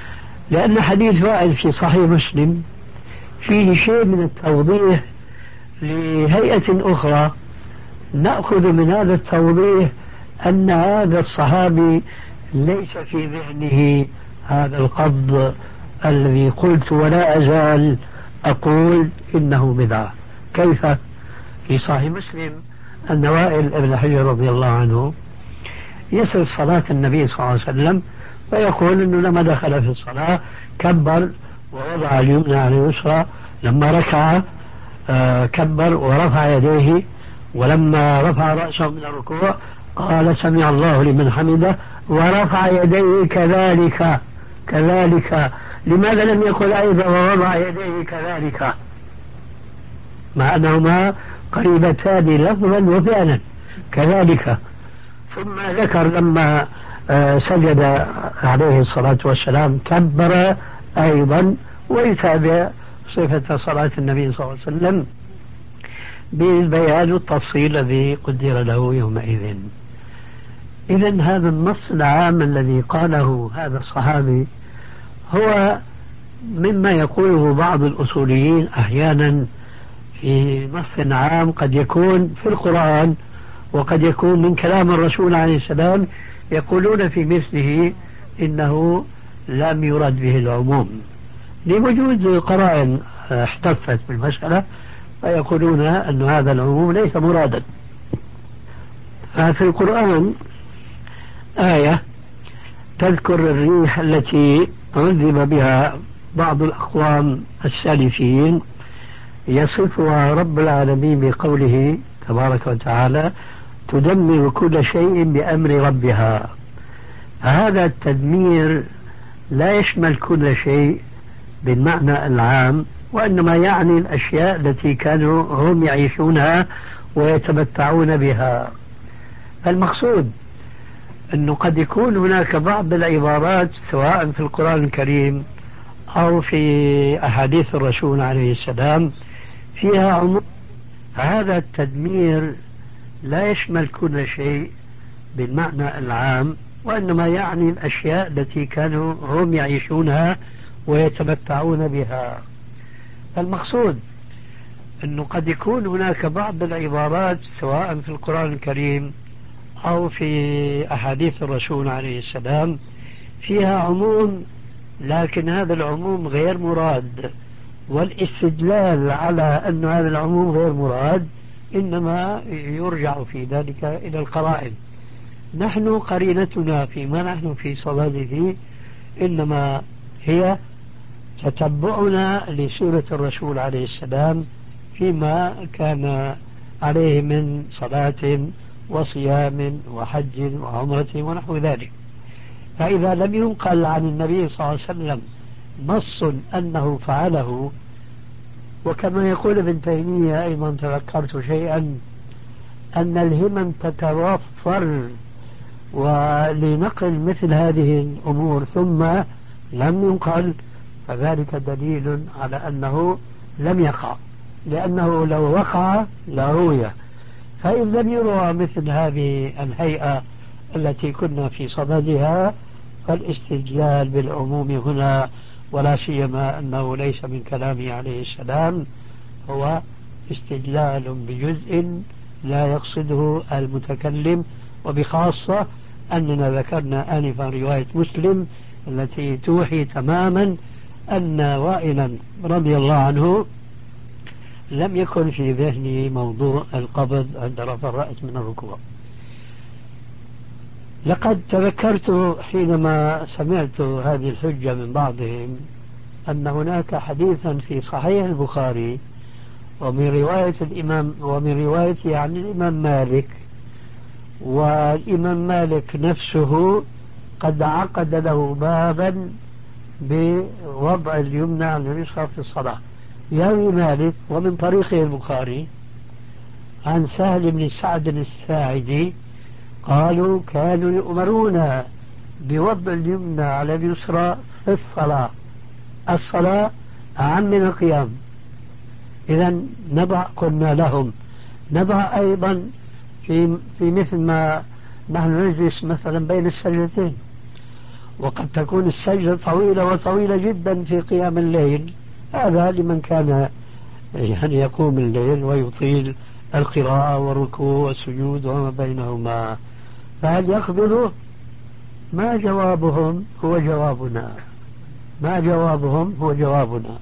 لأن حديث وائل في صحيح مسلم فيه شيء من التوضيح لهيئة أخرى نأخذ من هذا التوضيح أن هذا الصحابي ليس في ذهنه هذا القبض الذي قلت ولا أزال أقول إنه بدعة. كيف؟ في صحيح مسلم أن وائل بن حجر رضي الله عنه يصف صلاة النبي صلى الله عليه وسلم ويقول أنه لما دخل في الصلاة كبر ووضع اليمنى على اليسرى، لما ركع كبر ورفع يديه، ولما رفع رأسه من الركوع قال سمع الله لمن حمده ورفع يديه كذلك. لماذا لم يقل أيضا ووضع يديه كذلك مع أنهما قريبتان لفظا وفعلا كذلك؟ ثم ذكر لما سجد عليه الصلاة والسلام كبر أيضا، ويتابع صفة صلاة النبي صلى الله عليه وسلم بالبيان والتفصيل الذي قدر له يومئذ. إذن هذا النص العام الذي قاله هذا الصحابي هو مما يقوله بعض الأصوليين أحيانا في نص عام قد يكون في القرآن وقد يكون من كلام الرسول عليه السلام، يقولون في مثله إنه لم يرد به العموم لوجود قرائن احتفت بالمسألة، فيقولون أن هذا العموم ليس مرادا. ففي القرآن آية تذكر الريح التي عذب بها بعض الأقوام السالفين يصفها رب العالمين بقوله تبارك وتعالى تدمر كل شيء بأمر ربها. هذا التدمير لا يشمل كل شيء بالمعنى العام، وإنما يعني الأشياء التي كانوا هم يعيشونها ويتمتعون بها. المقصود أنه قد يكون هناك بعض العبارات سواء في القرآن الكريم أو في أحاديث الرسول عليه السلام فيها عموم. هذا التدمير لا يشمل كل شيء بالمعنى العام، وإنما يعني الأشياء التي كانوا هم يعيشونها ويتمتعون بها. المقصود أنه قد يكون هناك بعض العبارات سواء في القرآن الكريم أو في أحاديث الرسول عليه السلام فيها عموم، لكن هذا العموم غير مراد، والاستدلال على أن هذا العموم غير مراد إنما يرجع في ذلك إلى القرائن. نحن قرينتنا فيما نحن في صدده إنما هي تتبعنا لسيرة الرسول عليه السلام فيما كان عليه من صلاة وصيام وحج وعمرة ونحو ذلك. فإذا لم ينقل عن النبي صلى الله عليه وسلم نص أنه فعله، وكما يقول ابن تيمية أيضا تذكرت شيئا أن الهمم تتوفر ولنقل مثل هذه الأمور ثم لم ينقل، فذلك دليل على أنه لم يقع، لأنه لو وقع لروي. فإن لم يروى مثل هذه الهيئة التي كنا في صددها فالاستدلال بالعموم هنا، ولا سيما أنه ليس من كلامه عليه السلام، هو استدلال بجزء لا يقصده المتكلم، وبخاصة أننا ذكرنا آنفا رواية مسلم التي توحي تماما أن وائلا رضي الله عنه لم يكن في ذهنه موضوع القبض عند رفع الرأس من الركوع. لقد تذكرت حينما سمعت هذه الحجة من بعضهم أن هناك حديثا في صحيح البخاري ومن رواية عن الإمام مالك، والإمام مالك نفسه قد عقد له بابا بوضع اليمنى على اليسرى في الصلاة. يروي مالك ومن طريقه البخاري عن سهل بن سعد الساعدي قالوا كانوا يؤمرون بوضع اليمنى على اليسرى في الصلاة أعم من القيام. إذا قلنا لهم نضع أيضا في مثل ما نحن نجلس مثلا بين السجدتين، وقد تكون السجدة طويلة وطويلة جدا في قيام الليل، هذا لمن كان يعني يقوم الليل ويطيل القراءة والركوع والسجود وما بينهما، فهل يقبضه؟ ما جوابهم هو جوابنا، ما جوابهم هو جوابنا.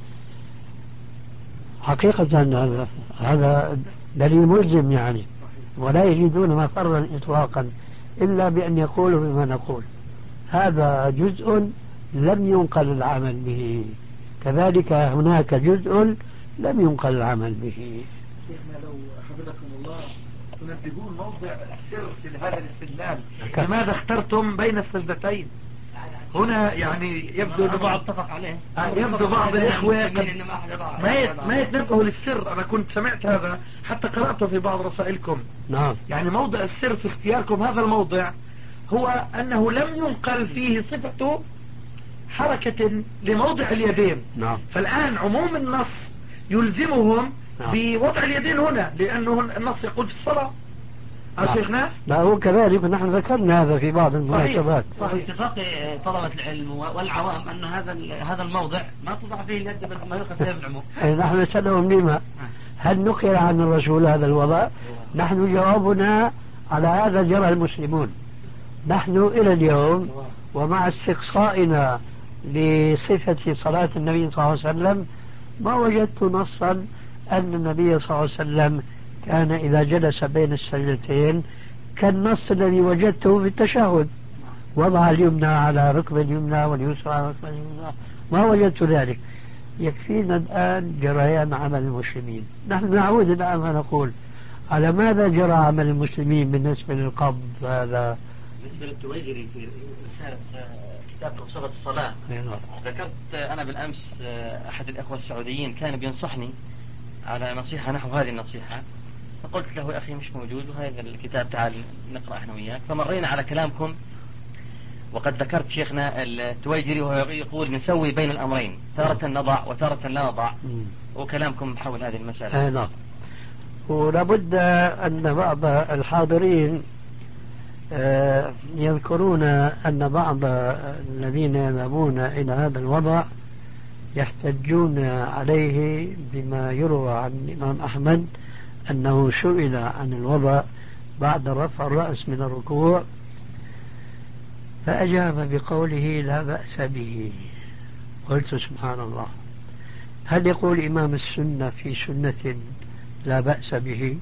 حقيقة هذا دليل ملزم يعني، ولا يجدون مفرا إطلاقا إلا بأن يقولوا بما نقول. هذا جزء لم ينقل العمل به، كذلك هناك جزء لم ينقل العمل به. شيخنا لو حفظكم الله تنبهون موضع السر في هذا الاستدلال، لماذا اخترتم بين السجدتين؟ هنا يعني يبدو ان بعض اتفق عليه يبدو بعض الاخوه ما يتنبهوا للسر. انا كنت سمعت هذا حتى قرأته في بعض رسائلكم. نعم. يعني موضع السر في اختياركم هذا الموضع هو انه لم ينقل فيه صفة حركة لموضع اليدين. نعم. فالان عموم النص يلزمهم نعم. بوضع اليدين هنا، لانه النص يقول في الصلاة. شيخنا لا هو كذلك، نحن ذكرنا هذا في بعض المناسبات. صحيح. اتفاق طلبة العلم والعوام أن هذا الموضع ما تضع فيه اليد بل ما يؤخذ فيه بالعموم. نحن نسألهم لما هل نقل عن الرسول هذا الوضع؟ نحن جوابنا على هذا جرى المسلمون. نحن إلى اليوم ومع استقصائنا لصفة صلاة النبي صلى الله عليه وسلم ما وجدت نصا أن النبي صلى الله عليه وسلم كان إذا جلس بين السجدتين كالنص الذي وجدته في التشهد، وضع اليمنى على ركبة اليمنى واليسرى على ركبة اليمنى، ما وجدت ذلك. يكفينا الآن جريان عمل المسلمين. نحن نعود الآن ونقول على ماذا جرى عمل المسلمين بالنسبة للقبض هذا؟ بالنسبة للتويجري في رسالة كتاب صفة الصلاة، ذكرت أنا بالأمس أحد الأخوة السعوديين كان بينصحني على نصيحة نحو هذه النصيحة، فقلت له يا أخي مش موجود وهذا الكتاب تعال نقرأ احنا وياك، فمرينا على كلامكم وقد ذكرت شيخنا التويجري وهو يقول نسوي بين الأمرين، تارة نضع وتارة لا نضع، وكلامكم حول هذه المسألة. نعم. ولابد أن بعض الحاضرين يذكرون أن بعض الذين يذهبون إلى هذا الوضع يحتجون عليه بما يروى عن الإمام أحمد أنه سئل عن الوضع بعد رفع الرأس من الركوع فأجاب بقوله لا بأس به. قلت سبحان الله، هل يقول إمام السنة في سنة لا بأس به؟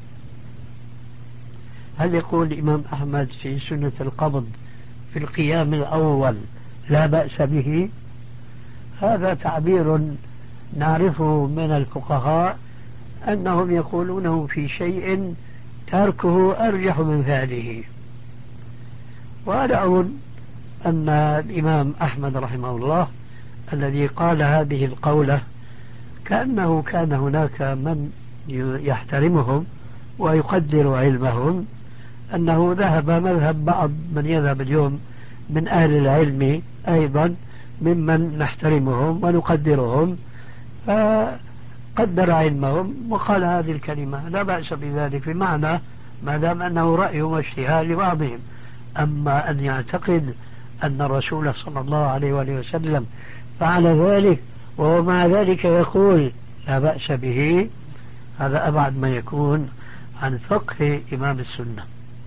هل يقول الإمام أحمد في سنة القبض في القيام الأول لا بأس به؟ هذا تعبير نعرفه من الفقهاء أنهم يقولونه في شيء تركه أرجح من فعله. وأنا أظن أن الإمام أحمد رحمه الله الذي قال هذه القولة كأنه كان هناك من يحترمهم ويقدر علمهم، أنه ذهب مذهب بعض من يذهب اليوم من أهل العلم أيضا ممن نحترمهم ونقدرهم، فقدر علمهم وقال هذه الكلمة لا بأس بذلك، بمعنى ما دام أنه رأي واجتهاد لبعضهم. أما أن يعتقد أن الرسول صلى الله عليه وآله وسلم فعل ذلك وهو مع ذلك يقول لا بأس به، هذا أبعد ما يكون عن فقه إمام السنة.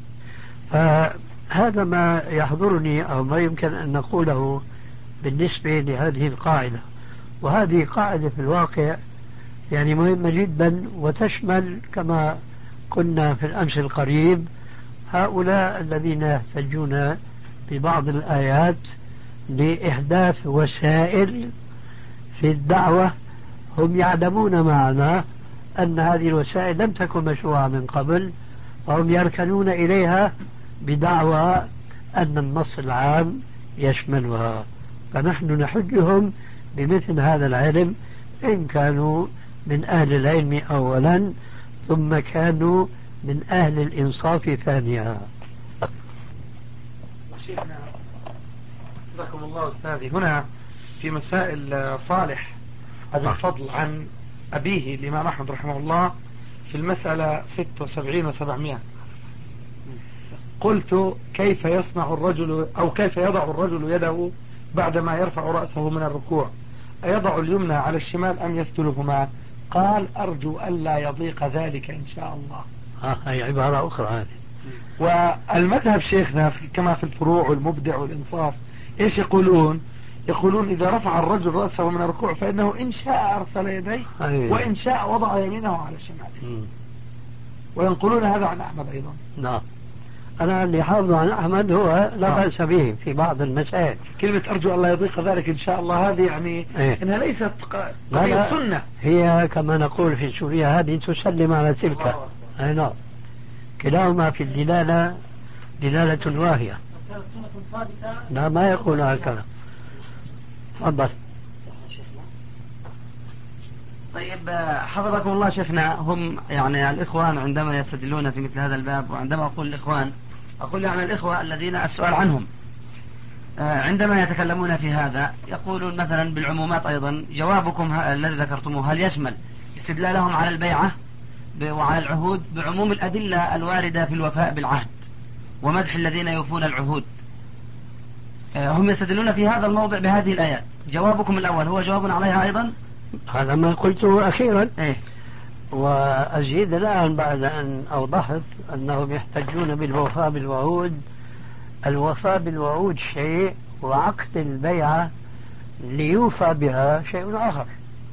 فهذا ما يحضرني أو ما يمكن أن نقوله بالنسبة لهذه القاعدة. وهذه قاعدة في الواقع يعني مهمة جدا، وتشمل كما قلنا في الأمس القريب هؤلاء الذين يحتجون ببعض الآيات لإحداث وسائل في الدعوة، هم يعلمون معنا أن هذه الوسائل لم تكن مشروعة من قبل، وهم يركنون إليها بدعوى أن النص العام يشملها. فنحن نحجهم بمثل هذا العلم إن كانوا من أهل العلم أولا ثم كانوا من أهل الإنصاف ثانيا. شيخنا جزاكم الله أستاذي، هنا في مسائل صالح أبي الفضل عن أبيه الإمام أحمد رحمه الله في المسألة 76 و700 قلت كيف يصنع الرجل أو كيف يضع الرجل يده بعدما يرفع رأسه من الركوع؟ أيضع اليمنى على الشمال أم يسدلهما؟ قال أرجو ألا يضيق ذلك إن شاء الله. هي عبارة أخرى هذه. والمذهب شيخنا كما في الفروع والمبدع والإنصاف إيش يقولون؟ يقولون إذا رفع الرجل رأسه من الركوع فإنه إن شاء أرسل يديه وإن شاء وضع يمينه على شماله. وينقلون هذا عن أحمد أيضا. نعم. أنا اللي حافظه عن أحمد هو لا بأس به في بعض المسائل. كلمة أرجو الله يضيق ذلك إن شاء الله هذه يعني إنها ليست قضية سنة، هي كما نقول في سوريا هذه تسلم على تلك. أي نعم. كلاهما في الدلالة دلالة واهية. لا ما يقول هكذا. تفضل. طيب حفظكم الله شيخنا، هم يعني الإخوان عندما يستدلون في مثل هذا الباب، وعندما أقول الإخوان أقول يعني الإخوة الذين السؤال عنهم عندما يتكلمون في هذا يقولون مثلا بالعمومات أيضا جوابكم الذي ذكرتموه هل يشمل استدلالهم على البيعة وعلى العهود بعموم الأدلة الواردة في الوفاء بالعهد ومدح الذين يوفون العهود؟ هم يستدلون في هذا الموضع بهذه الآيات. جوابكم الأول هو جواب عليها أيضا؟ هذا ما قلته أخيرا. إيه؟ وأزيد الآن بعد أن أوضحت أنهم يحتجون بالوفاء بالوعود. الوفاء بالوعود شيء، وعقد البيعة ليوفى بها شيء آخر.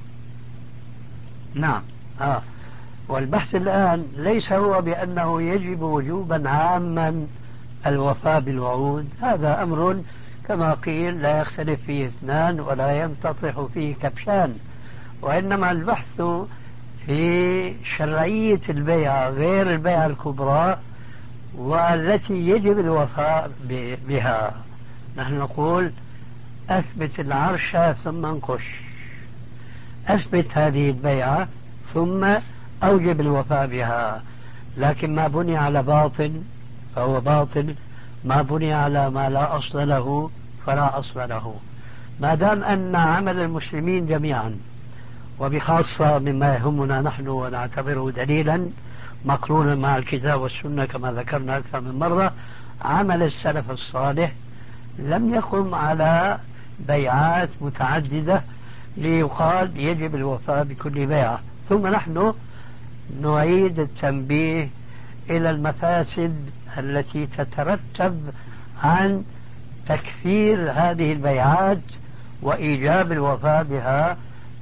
نعم. والبحث الآن ليس هو بأنه يجب وجوبا عاما الوفاء بالوعود، هذا أمر كما قيل لا يختلف فيه اثنان ولا ينتطح فيه كبشان، وإنما البحث في شرعية البيعة غير البيعة الكبرى والتي يجب الوفاء بها. نحن نقول أثبت العرش ثم انقش، أثبت هذه البيعة ثم أوجب الوفاء بها، لكن ما بني على باطل فهو باطل، ما بني على ما لا أصل له فلا أصل له. ما دام أن عمل المسلمين جميعا وبخاصة مما يهمنا نحن ونعتبره دليلا مقرونا مع الكتاب والسنة كما ذكرنا أكثر من مرة، عمل السلف الصالح لم يقم على بيعات متعددة ليقال يجب الوفاء بكل بيعة. ثم نحن نعيد التنبيه إلى المفاسد التي تترتب عن تكثير هذه البيعات وإيجاب الوفاء بها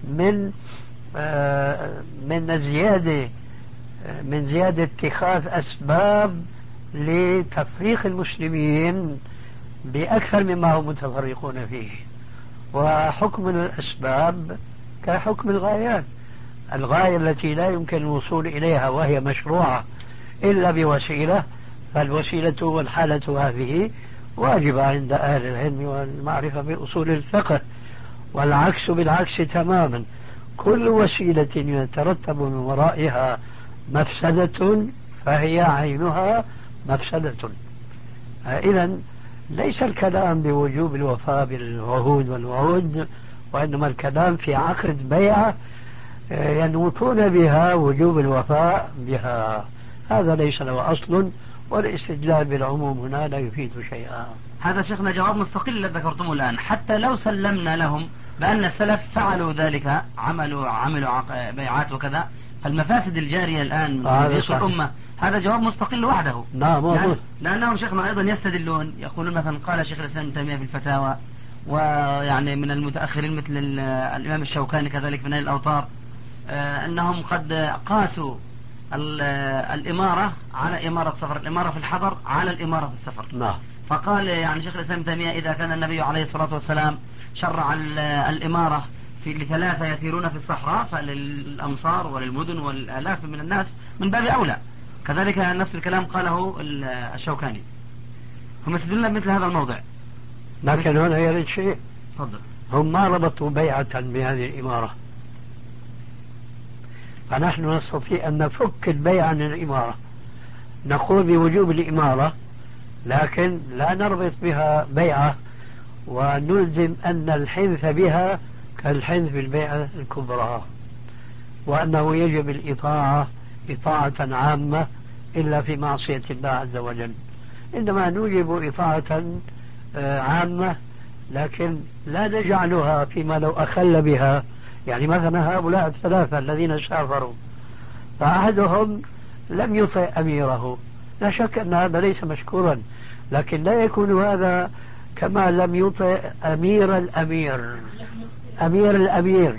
من زيادة اتخاذ أسباب لتفريق المسلمين بأكثر مما هم متفرقون فيه. وحكم الأسباب كحكم الغايات، الغاية التي لا يمكن الوصول إليها وهي مشروعة إلا بوسيلة، فالوسيلة والحالة هذه واجبة عند أهل العلم والمعرفة بأصول الفقه. والعكس بالعكس تماما، كل وسيلة يترتب من ورائها مفسدة فهي عينها مفسدة. إذن ليس الكلام بوجوب الوفاء بالعهود والوعود، وإنما الكلام في عقد بيعة ينوطون بها وجوب الوفاء بها، هذا ليس له أصل، والاستدلال بالعموم هنا لا يفيد شيئا. هذا شيخنا جواب مستقل الذي ذكرتموه الآن. حتى لو سلمنا لهم بأن السلف فعلوا ذلك، عملوا بيعات وكذا، فالمفاسد الجارية الآن من تضييق الأمة هذا جواب مستقل وحده. نعم. لأنهم شيخنا أيضا يستدلون، يقولون مثلا قال شيخ الإسلام ابن تيمية في الفتاوى، ويعني من المتأخرين مثل الإمام الشوكاني كذلك في نيل الأوطار، أنهم قد قاسوا الإمارة على إمارة السفر، الإمارة في الحضر على الإمارة في السفر. نعم. فقال يعني شيخ الإسلام ابن تيمية إذا كان النبي عليه الصلاة والسلام شرع الإمارة لثلاثة يسيرون في الصحراء، فللأمصار وللمدن والآلاف من الناس من باب أولى. كذلك نفس الكلام قاله الشوكاني. هم يستدلون بمثل هذا الموضع. لكن هنا يريد شيء. تفضل. هم ما ربطوا بيعة بهذه الإمارة، فنحن نستطيع أن نفك البيعة عن الإمارة، نقول بوجوب الإمارة لكن لا نربط بها بيعة ونلزم أن الحنث بها كالحنث بالبيعة الكبرى، وأنه يجب الإطاعة إطاعة عامة إلا في معصية الله عز وجل. إنما نوجب إطاعة عامة لكن لا نجعلها فيما لو أخل بها يعني مثلا هؤلاء الثلاثة الذين سافروا فأحدهم لم يطع أميره، لا شك أن هذا ليس مشكورا، لكن لا يكون هذا كما لم يطع أمير الأمير. أمير الأمير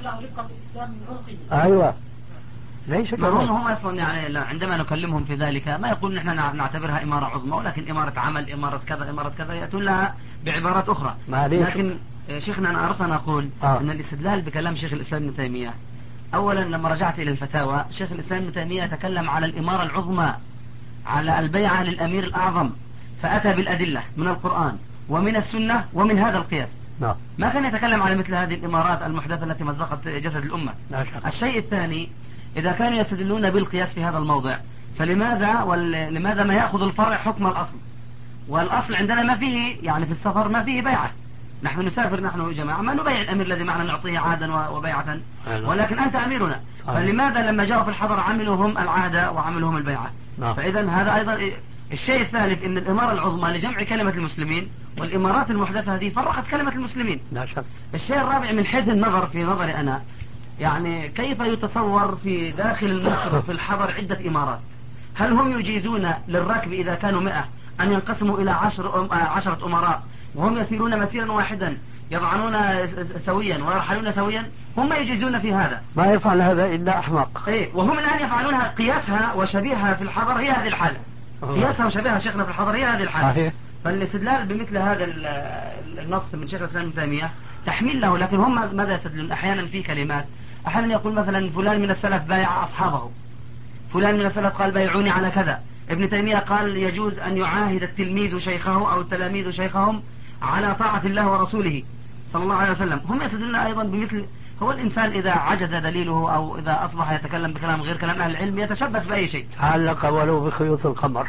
أيوة ليس ما كذلك. هم اصلا يعني عندما نكلمهم في ذلك ما يقول نحن نعتبرها اماره عظمى، ولكن اماره عمل، اماره كذا، اماره كذا، ياتون لها بعبارات اخرى. لكن شيخنا انا اردت ان اقول ان الاستدلال بكلام شيخ الاسلام ابن تيميه، اولا لما رجعت الى الفتاوى شيخ الاسلام ابن تيميه تكلم على الاماره العظمى، على البيعه للامير الاعظم، فاتى بالادله من القران ومن السنه ومن هذا القياس. ما كان يتكلم على مثل هذه الامارات المحدثه التي مزقت جسد الامه. الشيء الثاني، إذا كانوا يستدلون بالقياس في هذا الموضع لماذا ما يأخذ الفرع حكم الأصل؟ والأصل عندنا ما فيه، يعني في السفر ما فيه بيعة. نحن نسافر نحن جماعة ما نبيع الأمير الذي معنا نعطيه عادا وبيعة، ولكن أنت أميرنا، فلماذا لما جاءوا في الحضر عملوا هم العادة وعملوا هم البيعة؟ فإذا هذا أيضا. الشيء الثالث أن الإمارة العظمى لجمع كلمة المسلمين، والإمارات المحدثة هذه فرقت كلمة المسلمين. الشيء الرابع من حيث النظر في نظري أنا، يعني كيف يتصور في داخل مصر في الحضر عدة إمارات؟ هل هم يجيزون للركب إذا كانوا 100 أن ينقسموا إلى 10 أمراء وهم يسيرون مسيرا واحدا يضعنون سويا ويرحلون سويا؟ هم يجيزون في هذا؟ ما يفعل هذا إلا أحمق. وهم الآن يفعلونها. قياسها وشبيهها في الحضر هي هذه الحالة. قياسها وشبيهها شيخنا في الحضر هي هذه الحالة. فالاستدلال بمثل هذا النص من شيخ الإسلام ابن تيمية تحميل له، لكن هم ماذا يستدلون؟ أحيانا في كلمات، أحيانا يقول مثلا فلان من السلف بايع أصحابه، فلان من السلف قال بايعوني على كذا، ابن تيمية قال يجوز أن يعاهد التلميذ شيخه أو التلاميذ شيخهم على طاعة الله ورسوله صلى الله عليه وسلم. هم يستدلون أيضا بمثل. هو الإنسان إذا عجز دليله أو إذا أصبح يتكلم بكلام غير كلام أهل العلم يتشبث بأي شيء. تعلق ولو بخيوط القمر.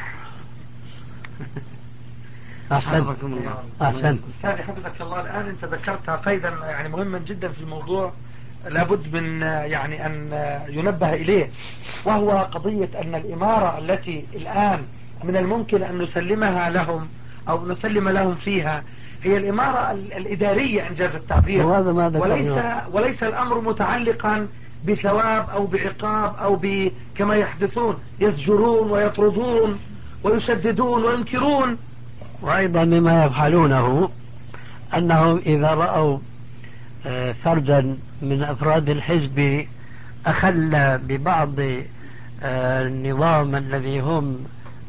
أحسنت. حفظك الله. الآن أنت ذكرت قيدا يعني مهما جدا في الموضوع، لابد من يعني أن ينبه إليه، وهو قضية أن الإمارة التي الآن من الممكن أن نسلمها لهم أو نسلم لهم فيها هي الإمارة الإدارية إنجاز التعبير، وليس الأمر متعلقا بثواب أو بعقاب أو كما يحدثون يزجرون ويطردون ويسددون وينكرون. وأيضا مما يفعلونه أنهم إذا رأوا فردا من أفراد الحزب أخل ببعض النظام الذي هم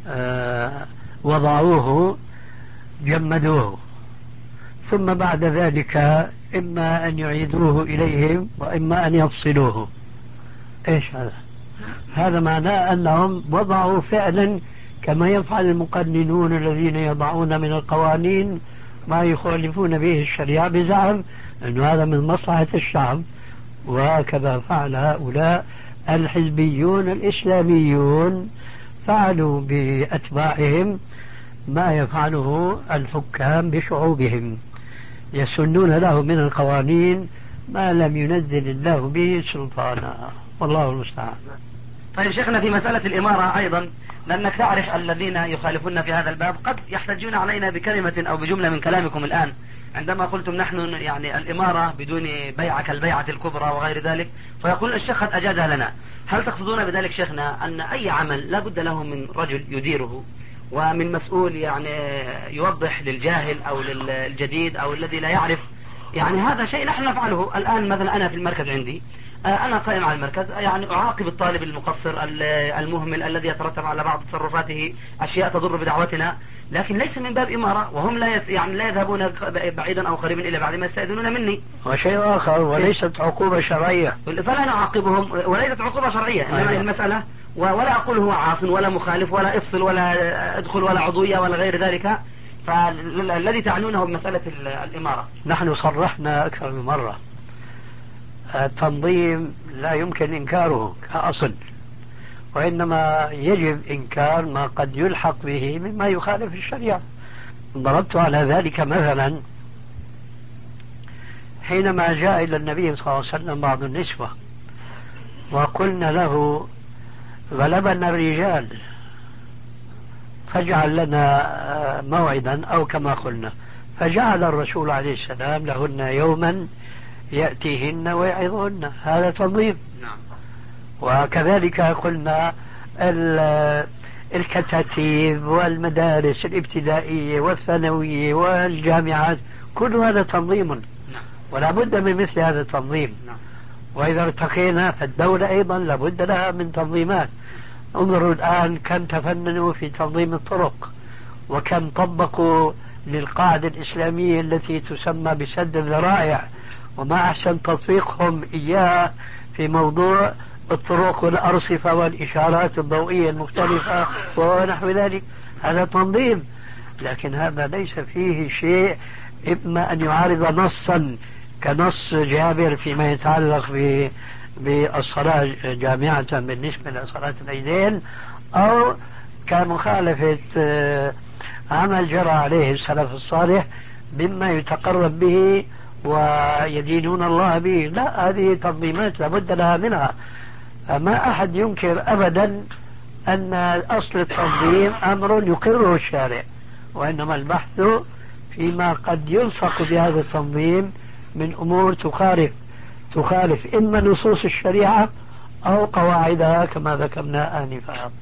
وضعوه جمدوه، ثم بعد ذلك إما أن يعيدوه إليهم وإما أن يفصلوه. إيش هذا معناه أنهم وضعوا فعلا كما يفعل المقننون الذين يضعون من القوانين ما يخالفون به الشريعة بزعم أن هذا من مصلحة الشعب، وهكذا فعل هؤلاء الحزبيون الإسلاميون، فعلوا بأتباعهم ما يفعله الحكام بشعوبهم، يسنون له من القوانين ما لم ينزل الله به سلطانا، والله المستعان. طيب شيخنا في مسألة الإمارة أيضا، لأنك تعرف الذين يخالفون في هذا الباب قد يحتجون علينا بكلمة أو بجملة من كلامكم الآن عندما قلتم نحن يعني الإمارة بدون بيعة كالبيعة الكبرى وغير ذلك، فيقول الشيخ قد أجازها لنا. هل تقصدون بذلك شيخنا أن أي عمل لا بد له من رجل يديره ومن مسؤول يعني يوضح للجاهل أو للجديد أو الذي لا يعرف؟ يعني هذا شيء نحن نفعله الآن. مثلا أنا في المركز عندي، أنا قائم على المركز، يعني أعاقب الطالب المقصر المهمل الذي يترتب على بعض تصرفاته أشياء تضر بدعوتنا، لكن ليس من باب إمارة، وهم لا يذهبون بعيدا أو قريبا إلى بعد ما يستأذنون مني. وشيء آخر، وليست عقوبة شرعية، فلا نعاقبهم، وليست عقوبة شرعية. إنما المسألة ولا أقول هو عاص ولا مخالف ولا افصل ولا ادخل ولا عضوية ولا غير ذلك، فالذي تعنونه بمسألة الإمارة. نحن صرحنا أكثر من مرة التنظيم لا يمكن إنكاره كأصل، وإنما يجب إنكار ما قد يلحق به مما يخالف الشريعة. ضربت على ذلك مثلا حينما جاء إلى النبي صلى الله عليه وسلم بعض النسوة وقلنا له غلبنا الرجال فاجعل لنا موعدا أو كما قلنا، فجعل الرسول عليه السلام لهن يوما يأتيهن ويعظهن، هذا تنظيم. نعم. وكذلك قلنا الكتاتيب والمدارس الابتدائية والثانوية والجامعات، كل هذا تنظيم. نعم. ولا بد من مثل هذا التنظيم. نعم. وإذا ارتقينا فالدولة أيضا لابد لها من تنظيمات. انظروا الآن كم تفننوا في تنظيم الطرق، وكم طبقوا للقاعدة الإسلامية التي تسمى بسد الذرائع، وما أحسن تطبيقهم إياها في موضوع الطرق والأرصفة والإشارات الضوئية المختلفة ونحو ذلك. هذا تنظيم، لكن هذا ليس فيه شيء إما أن يعارض نصا كنص جابر فيما يتعلق بالصلاة جامعة بالنسبة لصلاة العيدين، أو كمخالفة عمل جرى عليه السلف الصالح مما يتقرب به ويدينون الله به. لا، هذه تنظيمات لابد لها منها. ما أحد ينكر أبدا أن أصل التنظيم أمر يقره الشارع، وإنما البحث فيما قد يلصق بهذا التنظيم من أمور تخالف إما نصوص الشريعة أو قواعدها كما ذكرنا آنفا.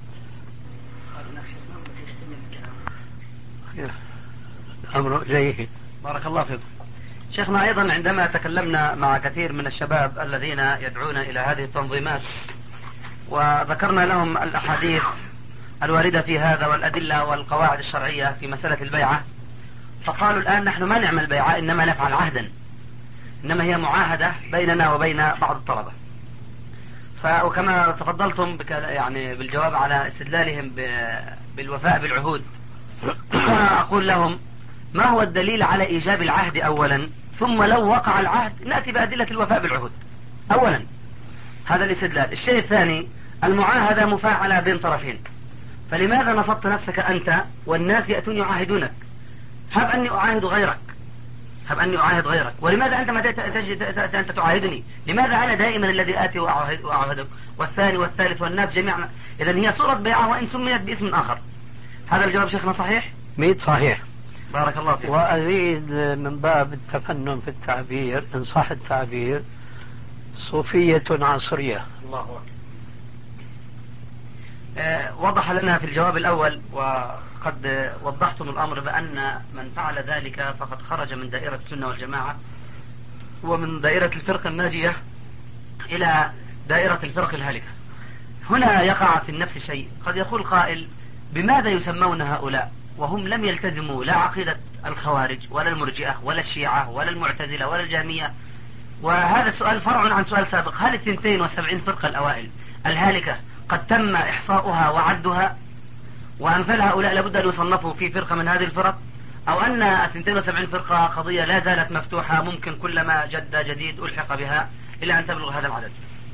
أمر جيد. بارك الله فيكم. شيخنا، أيضا عندما تكلمنا مع كثير من الشباب الذين يدعون إلى هذه التنظيمات وذكرنا لهم الأحاديث الواردة في هذا والأدلة والقواعد الشرعية في مسألة البيعة، فقالوا الآن نحن ما نعمل بيعة، إنما نفعل عهدا، إنما هي معاهدة بيننا وبين بعض الطلبة. وكما تفضلتم يعني بالجواب على استدلالهم بالوفاء بالعهود، أقول لهم ما هو الدليل على إيجاب العهد أولا، ثم لو وقع العهد نأتي بأدلة الوفاء بالعهود أولا. هذا الاستدلال. الشيء الثاني، المعاهدة مفاعلة بين طرفين، فلماذا نصبت نفسك أنت والناس يأتون يعاهدونك؟ هب أني أعاهد غيرك، ولماذا أنت ما تأتي أنت تعاهدني؟ لماذا أنا دائما الذي آتي وأعاهدك، والثاني والثالث والناس جميعا؟ إذن هي صورة بيعة وإن سميت باسم آخر. هذا الجواب شيخنا صحيح؟ 100 صحيح. بارك الله فيك. وأزيد من باب التفنن في التعبير إن صح التعبير، صوفية عصرية. الله أكبر. وضح لنا في الجواب الأول وقد وضحتم الأمر بأن من فعل ذلك فقد خرج من دائرة السنة والجماعة ومن دائرة الفرقة الناجية إلى دائرة الفرق الهالكة. هنا يقع في النفس شيء، قد يقول قائل بماذا يسمون هؤلاء وهم لم يلتزموا لا عقيدة الخوارج ولا المرجئة ولا الشيعة ولا المعتزلة ولا الجهمية؟ وهذا السؤال فرع عن سؤال سابق، هل 72 فرقة الأوائل الهالكة قد تم إحصاؤها وعدها وأمثال هؤلاء لابد أن يصنفوا في فرقة من هذه الفرق، أو أن 72 فرقة قضية لا زالت مفتوحة ممكن كلما جد جديد ألحق بها إلى أن تبلغ هذا العدد؟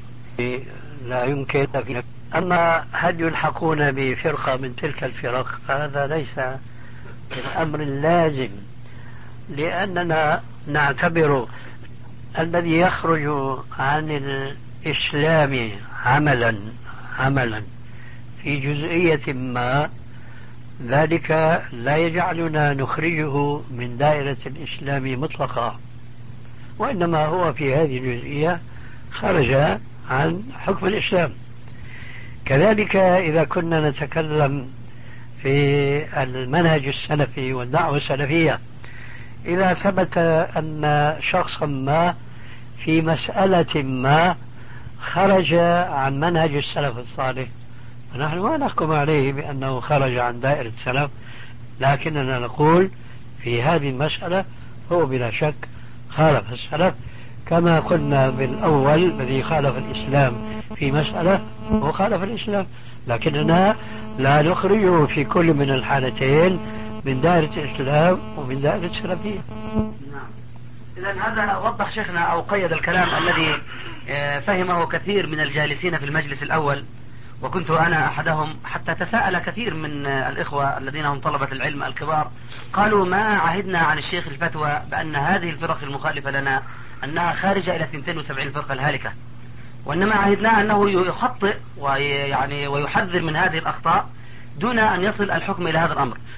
لا يمكن. أما هل يلحقون بفرقة من تلك الفرق فهذا ليس الأمر اللازم، لأننا نعتبر الذي يخرج عن الإسلام عملا في جزئية ما، ذلك لا يجعلنا نخرجه من دائرة الإسلام مطلقا، وإنما هو في هذه الجزئية خرج عن حكم الإسلام. كذلك إذا كنا نتكلم في المنهج السلفي والدعوة السلفية، إذا ثبت أن شخصا ما في مسألة ما خرج عن منهج السلف الصالح، فنحن ما نحكم عليه بأنه خرج عن دائرة السلف، لكننا نقول في هذه المسألة هو بلا شك خالف السلف، كما قلنا بالأول الذي خالف الإسلام في مسألة هو خالف الإسلام، لكننا لا نخرجه في كل من الحالتين من دائرة الإسلام ومن دائرة السلفية. نعم. إذن هذا وضح شيخنا أو قيد الكلام الذي فهمه كثير من الجالسين في المجلس الأول، وكنت أنا أحدهم، حتى تساءل كثير من الإخوة الذين هم طلبة العلم الكبار، قالوا ما عهدنا عن الشيخ الفتوى بأن هذه الفرق المخالفة لنا أنها خارجة إلى 72 فرقة الهالكة، وإنما عهدنا أنه يخطئ ويحذر من هذه الأخطاء دون أن يصل الحكم إلى هذا الأمر.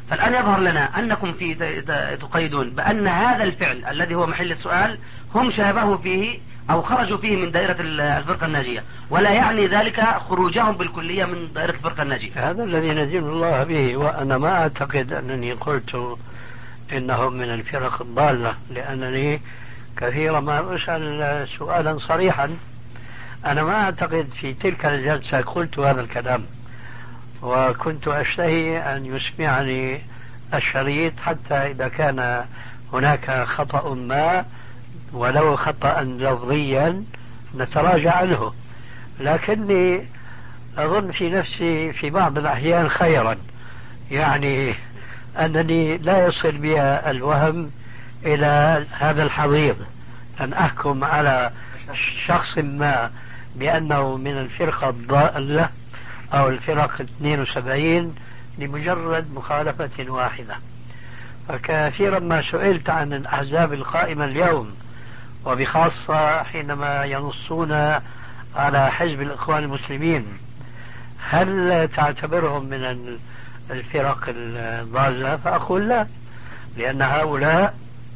فالآن يظهر لنا أنكم في تقيدون بأن هذا الفعل الذي هو محل السؤال هم شابهوا فيه أو خرجوا فيه من دائرة الفرقة الناجية، ولا يعني ذلك خروجهم بالكلية من دائرة الفرقة الناجية. هذا الذي ندين الله به، وأنا ما أعتقد أنني قلت إنهم من الفرق الضالة، لأنني كثيرا ما أسأل سؤالا صريحا. أنا ما أعتقد في تلك الجلسة قلت هذا الكلام، وكنت أشتهي أن يسمعني الشريط حتى إذا كان هناك خطأ ما ولو خطأ لفظيا نتراجع عنه، لكني أظن في نفسي في بعض الأحيان خيرا، يعني أنني لا يصل بي الوهم إلى هذا الحضيض أن أحكم على شخص ما بأنه من الفرقة الضالة أو الفرق 72 لمجرد مخالفة واحدة. فكثيرا ما سئلت عن الأحزاب القائمة اليوم، وبخاصة حينما ينصون على حزب الإخوان المسلمين، هل تعتبرهم من الفرق الضالة؟ فأقول لا، لأن هؤلاء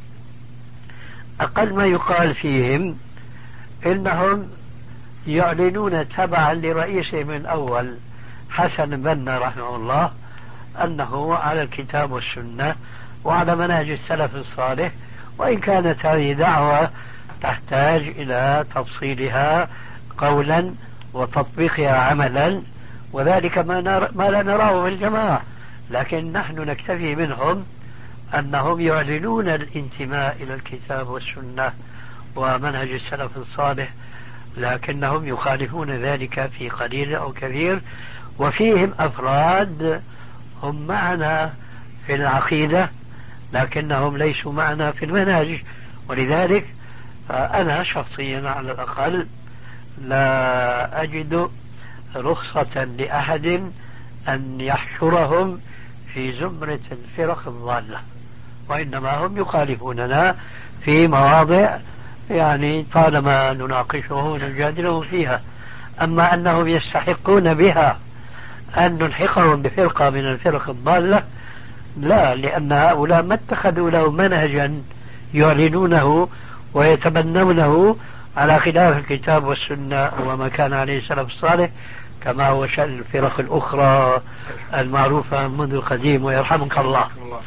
أقل ما يقال فيهم إنهم يعلنون تبعا لرئيسهم الأول حسن البنا رحمه الله أنه على الكتاب والسنة وعلى منهج السلف الصالح، وإن كانت هذه دعوة تحتاج إلى تفصيلها قولا وتطبيقها عملا، وذلك ما لا نراه من الجماعة، لكن نحن نكتفي منهم أنهم يعلنون الانتماء إلى الكتاب والسنة ومنهج السلف الصالح، لكنهم يخالفون ذلك في قليل أو كثير. وفيهم أفراد هم معنا في العقيدة لكنهم ليسوا معنا في المنهج، ولذلك أنا شخصيا على الأقل لا أجد رخصة لأحد أن يحشرهم في زمرة الفرق الضالة، وإنما هم يخالفوننا في مواضع يعني طالما نناقشهم ونجادلهم فيها. أما أنهم يستحقون بها أن نلحقهم بفرقة من الفرق الضالة لا، لأن هؤلاء ما اتخذوا له منهجا يعلنونه ويتبنونه على خلاف الكتاب والسنة وما كان عليه السلف الصالح، كما هو شأن الفرق الأخرى المعروفة منذ القديم ويرحمك الله.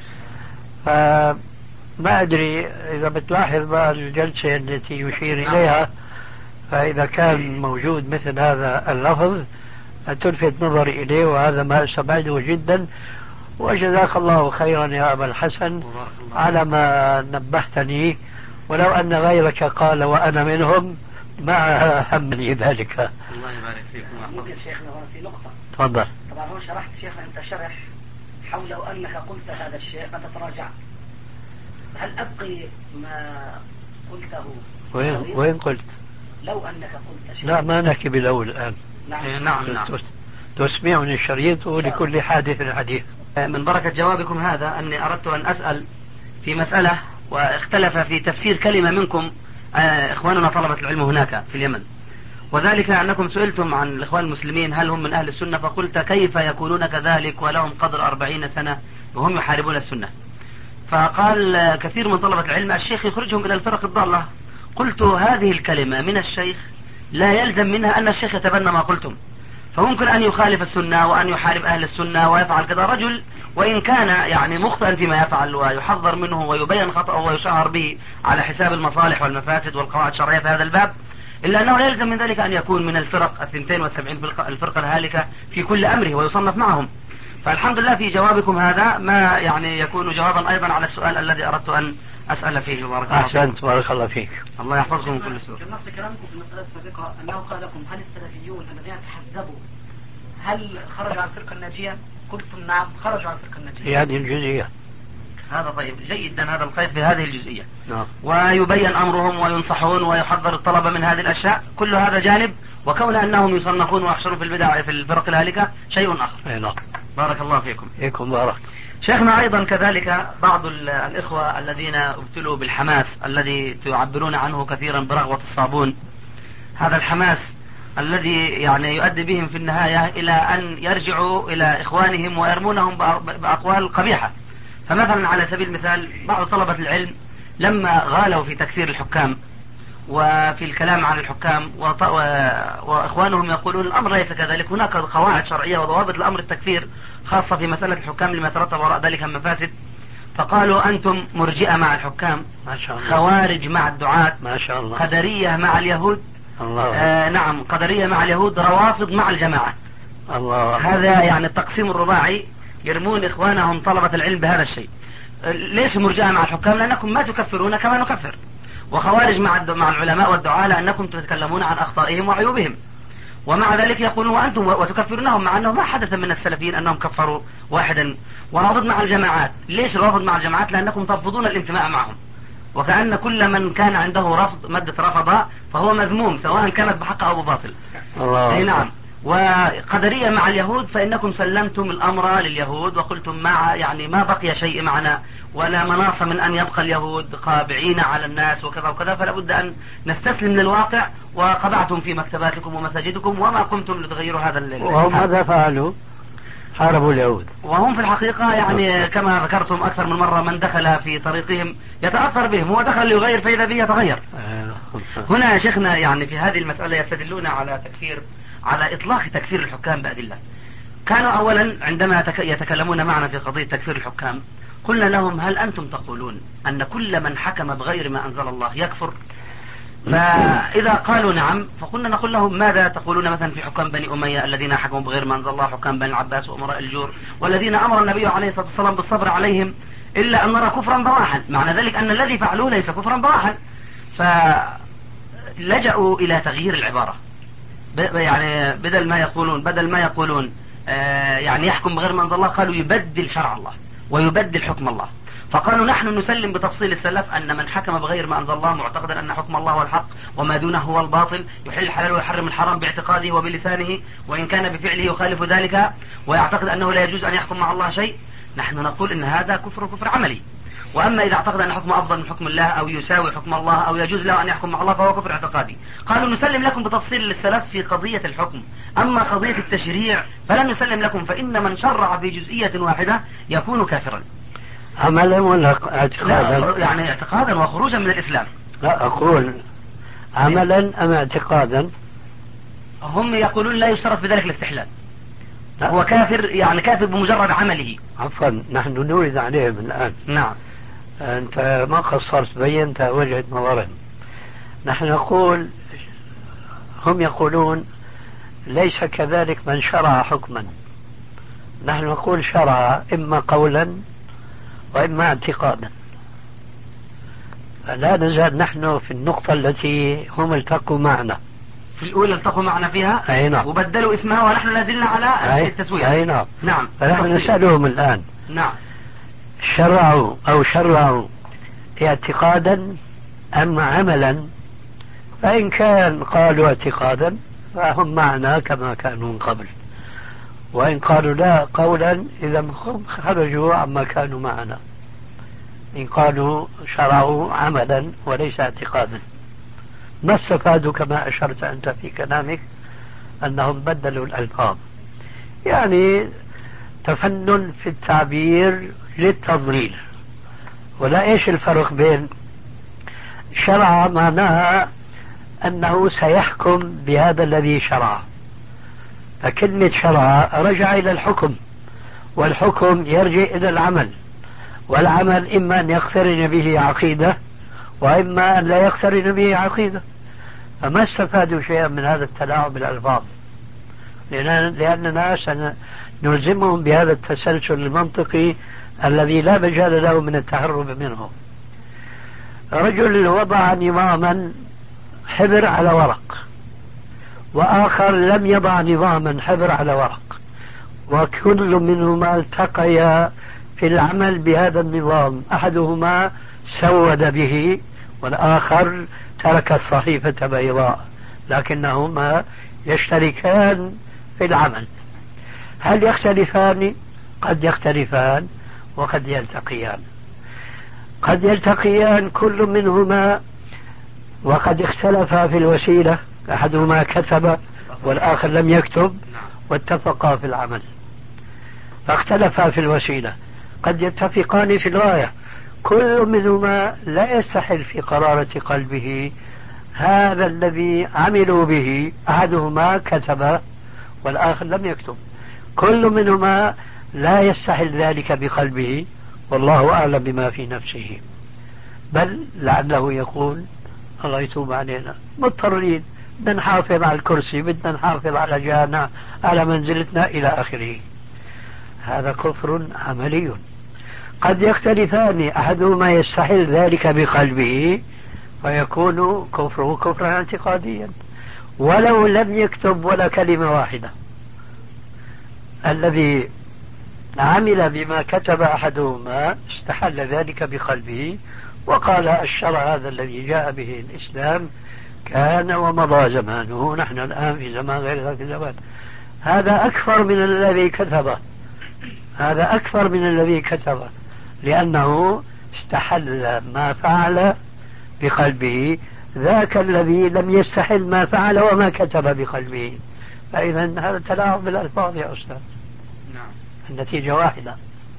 فما أدري إذا بتلاحظ بقى الجلسة التي يشير إليها، فإذا كان موجود مثل هذا اللفظ تلفت نظري إليه، وهذا ما أستبعده جدا. وجزاك الله خيرا يا أبا الحسن على ما نبهتني، ولو أن غيرك قال وأنا منهم ما همني ذلك. الله يبارك فيكم. ممكن شيخنا هنا في نقطة. تفضل. طبعا هو شرحت شيخنا أنت شرح حول لو أنك قلت هذا الشيء فتتراجع، هل أبقي ما قلته؟ وين قلت؟ لو أنك قلت شيء. لا ما نحكي بالأول الآن. نعم. تسمعني الشريط ولكل حادث حديث. من بركة جوابكم هذا أني أردت أن أسأل في مسألة، واختلف في تفسير كلمة منكم إخواننا طلبة العلم هناك في اليمن، وذلك أنكم سئلتم عن الإخوان المسلمين هل هم من أهل السنة، فقلت كيف يكونون كذلك ولهم قدر 40 سنة وهم يحاربون السنة. فقال كثير من طلبة العلم الشيخ يخرجهم إلى الفرق الضالة. قلت هذه الكلمة من الشيخ لا يلزم منها أن الشيخ يتبنى ما قلتم، فممكن أن يخالف السنة وأن يحارب أهل السنة ويفعل كذا رجل، وإن كان يعني مخطئا فيما يفعل ويحذر منه ويبين خطأه ويشهر به على حساب المصالح والمفاسد والقواعد الشرعية في هذا الباب، إلا أنه لا يلزم من ذلك أن يكون من الفرق 72 الفرقة الهالكة في كل أمره ويصنف معهم. فالحمد لله في جوابكم هذا ما يعني يكون جوابا أيضا على السؤال الذي أردت أن أسأل فيه. بارك الله فيك. أحسنت، بارك الله فيك. الله يحفظكم من كل سوء. كما كلامكم في المسألة السابقة أنه قال لكم هل السلفيون الذين تحزبوا هل خرجوا عن الفرقة الناجية؟ قلتم نعم خرجوا عن الفرقة الناجية. في هذه الجزئية. هذا طيب جيدا، هذا الخير في هذه الجزئية. نعم. ويبين أمرهم وينصحون ويحذر الطلبة من هذه الأشياء، كل هذا جانب، وكون أنهم يصنفون ويحشرون في البدع في الفرق الهالكة شيء آخر. نعم. بارك الله فيكم. فيكم بارك. شيخنا أيضا كذلك بعض الإخوة الذين ابتلوا بالحماس الذي تعبرون عنه كثيرا برغوة الصابون، هذا الحماس الذي يعني يؤدي بهم في النهاية إلى أن يرجعوا إلى إخوانهم ويرمونهم بأقوال قبيحة. فمثلا على سبيل المثال بعض طلبة العلم لما غالوا في تكفير الحكام وفي الكلام عن الحكام وإخوانهم يقولون الأمر ليس كذلك، هناك قواعد شرعية وضوابط لأمر التكفير خاصة في مسألة الحكام لما يترتب وراء ذلك من مفاسد. فقالوا أنتم مرجئة مع الحكام، ما شاء الله. خوارج مع الدعاة، ما شاء الله. قدرية مع اليهود، الله. نعم قدرية مع اليهود، روافض مع الجماعة. الله. هذا يعني التقسيم الرباعي، يرمون إخوانهم طلبة العلم بهذا الشيء. ليش مرجئة مع الحكام؟ لأنكم ما تكفرون كما نكفر. وخوارج مع العلماء والدعاة لأنكم تتكلمون عن أخطائهم وعيوبهم، ومع ذلك يقولون وأنتم وتكفرونهم، مع أنه ما حدث من السلفيين أنهم كفروا واحدا. ورافض مع الجماعات، ليش رافض مع الجماعات؟ لأنكم ترفضون الانتماء معهم، وكأن كل من كان عنده رفض مادة رفض فهو مذموم سواء كانت بحق أو بباطل. الله. أي نعم. وقدرية مع اليهود فإنكم سلمتم الأمر لليهود وقلتم يعني ما بقي شيء معنا ولا مناص من أن يبقى اليهود قابعين على الناس وكذا وكذا، فلا بد أن نستسلم للواقع، وقبعتم في مكتباتكم ومساجدكم وما قمتم لتغيروا هذا وهم ماذا فعلوا؟ حاربوا اليهود. وهم في الحقيقة يعني كما ذكرتم أكثر من مرة، من دخل في طريقهم يتأثر بهم، هو دخل ليغير فإذا به يتغير. هنا يا شيخنا يعني في هذه المسألة يستدلون على إطلاق تكفير الحكام بأدلة. كانوا أولا عندما يتكلمون معنا في قضية تكفير الحكام قلنا لهم هل أنتم تقولون أن كل من حكم بغير ما أنزل الله يكفر؟ فإذا قالوا نعم فقلنا نقول لهم ماذا تقولون مثلا في حكام بني أمية الذين حكموا بغير ما أنزل الله، حكام بني العباس وأمراء الجور، والذين أمر النبي عليه الصلاة والسلام بالصبر عليهم إلا أن نرى كفرا بواحا، معنى ذلك أن الذي فعلوه ليس كفرا بواحا. فلجأوا إلى تغيير العبارة، يعني بدل ما يقولون يعني يحكم بغير ما أنزل الله، قالوا يبدل شرع الله ويبدل حكم الله. فقالوا نحن نسلم بتفصيل السلف أن من حكم بغير ما أنزل الله معتقدا أن حكم الله هو الحق وما دونه هو الباطل، يحل الحلال ويحرم الحرام باعتقاده وبلسانه، وإن كان بفعله يخالف ذلك، ويعتقد أنه لا يجوز أن يحكم مع الله شيء، نحن نقول إن هذا كفر عملي. وأما إذا اعتقد أن حكم أفضل من حكم الله أو يساوي حكم الله أو يجوز له أن يحكم مع الله فهو كفر اعتقادي. قالوا نسلم لكم بتفصيل للسلف في قضية الحكم، أما قضية التشريع فلن نسلم لكم، فإن من شرع في جزئية واحدة يكون كافرا. عملا ولا اعتقادا؟ يعني اعتقادا وخروجا من الإسلام. لا أقول عملا أم اعتقادا؟ هم يقولون لا يشترط في ذلك الاستحلال، هو كافر، يعني كافر بمجرد عمله. عفوا نحن نريد عليهم الآن. نعم. أنت ما قصرت، بينت وجهة نظرهم. نحن نقول هم يقولون ليس كذلك من شرع حكما، نحن نقول شرع إما قولا وإما اعتقادا. لا نزال نحن في النقطة التي هم التقوا معنا في الأولى التقوا معنا فيها. أي نعم. وبدلوا اسمها ونحن لازلنا على التسوية. أي نعم. نعم. فنحن نسألهم الآن نعم شرعوا اعتقادا أم عملا؟ فإن كان قالوا اعتقادا فهم معنا كما كانوا من قبل، وإن قالوا لا قولا إذا هم خرجوا عما كانوا معنا. إن قالوا شرعوا عملا وليس اعتقادا، ما استفادوا كما أشرت أنت في كلامك أنهم بدلوا الألفاظ، يعني تفنن في التعبير للتضليل. ولا إيش الفرق بين شرع معناها أنه سيحكم بهذا الذي شرع، فكلمة شرع رجع إلى الحكم، والحكم يرجع إلى العمل، والعمل إما أن يقترن به عقيدة وإما أن لا يقترن به عقيدة. فما استفادوا شيئا من هذا التلاعب بالألفاظ، لأننا سنلزمهم بهذا التسلسل المنطقي الذي لا مجال له من التهرب منه. رجل وضع نظاما حبر على ورق، وآخر لم يضع نظاما حبر على ورق، وكل منهما التقيا في العمل بهذا النظام، أحدهما سود به والآخر ترك الصحيفة بيضاء، لكنهما يشتركان في العمل. هل يختلفان؟ قد يختلفان وقد يلتقيان. قد يلتقيان كل منهما وقد اختلفا في الوسيلة، أحدهما كتب والآخر لم يكتب واتفقا في العمل فاختلفا في الوسيلة. قد يتفقان في الغاية، كل منهما لا يستحل في قرارة قلبه هذا الذي عملوا به، أحدهما كتب والآخر لم يكتب، كل منهما لا يستحل ذلك بقلبه والله أعلم بما في نفسه، بل لعله يقول الله يتوب علينا، مضطرين، بدنا نحافظ على الكرسي، بدنا نحافظ على جانا، على منزلتنا إلى آخره. هذا كفر عملي. قد يختلفان، أحدهما يستحل ذلك بقلبه فيكون كفره كفرا اعتقاديا ولو لم يكتب ولا كلمة واحدة. الذي عمل بما كتب أحدهما استحل ذلك بقلبه وقال الشرع هذا الذي جاء به الإسلام كان ومضى زمانه، نحن الآن في زمان غير ذاك الزمان. هذا أكثر من الذي كتبه، هذا أكثر من الذي كتبه، لأنه استحل ما فعل بقلبه، ذاك الذي لم يستحل ما فعل وما كتب بقلبه. فإذا هذا تلاعب بالألفاظ يا أستاذ. نعم. النتيجة واحدة.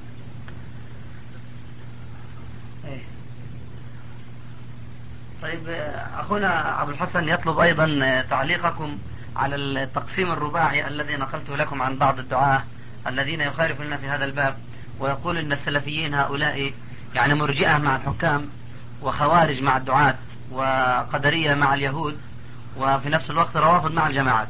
طيب أخونا أبو الحسن يطلب أيضا تعليقكم على التقسيم الرباعي الذي نقلته لكم عن بعض الدعاة الذين يخالفون في هذا الباب، ويقول أن السلفيين هؤلاء يعني مرجئة مع الحكام وخوارج مع الدعاة وقدرية مع اليهود وفي نفس الوقت روافض مع الجماعات.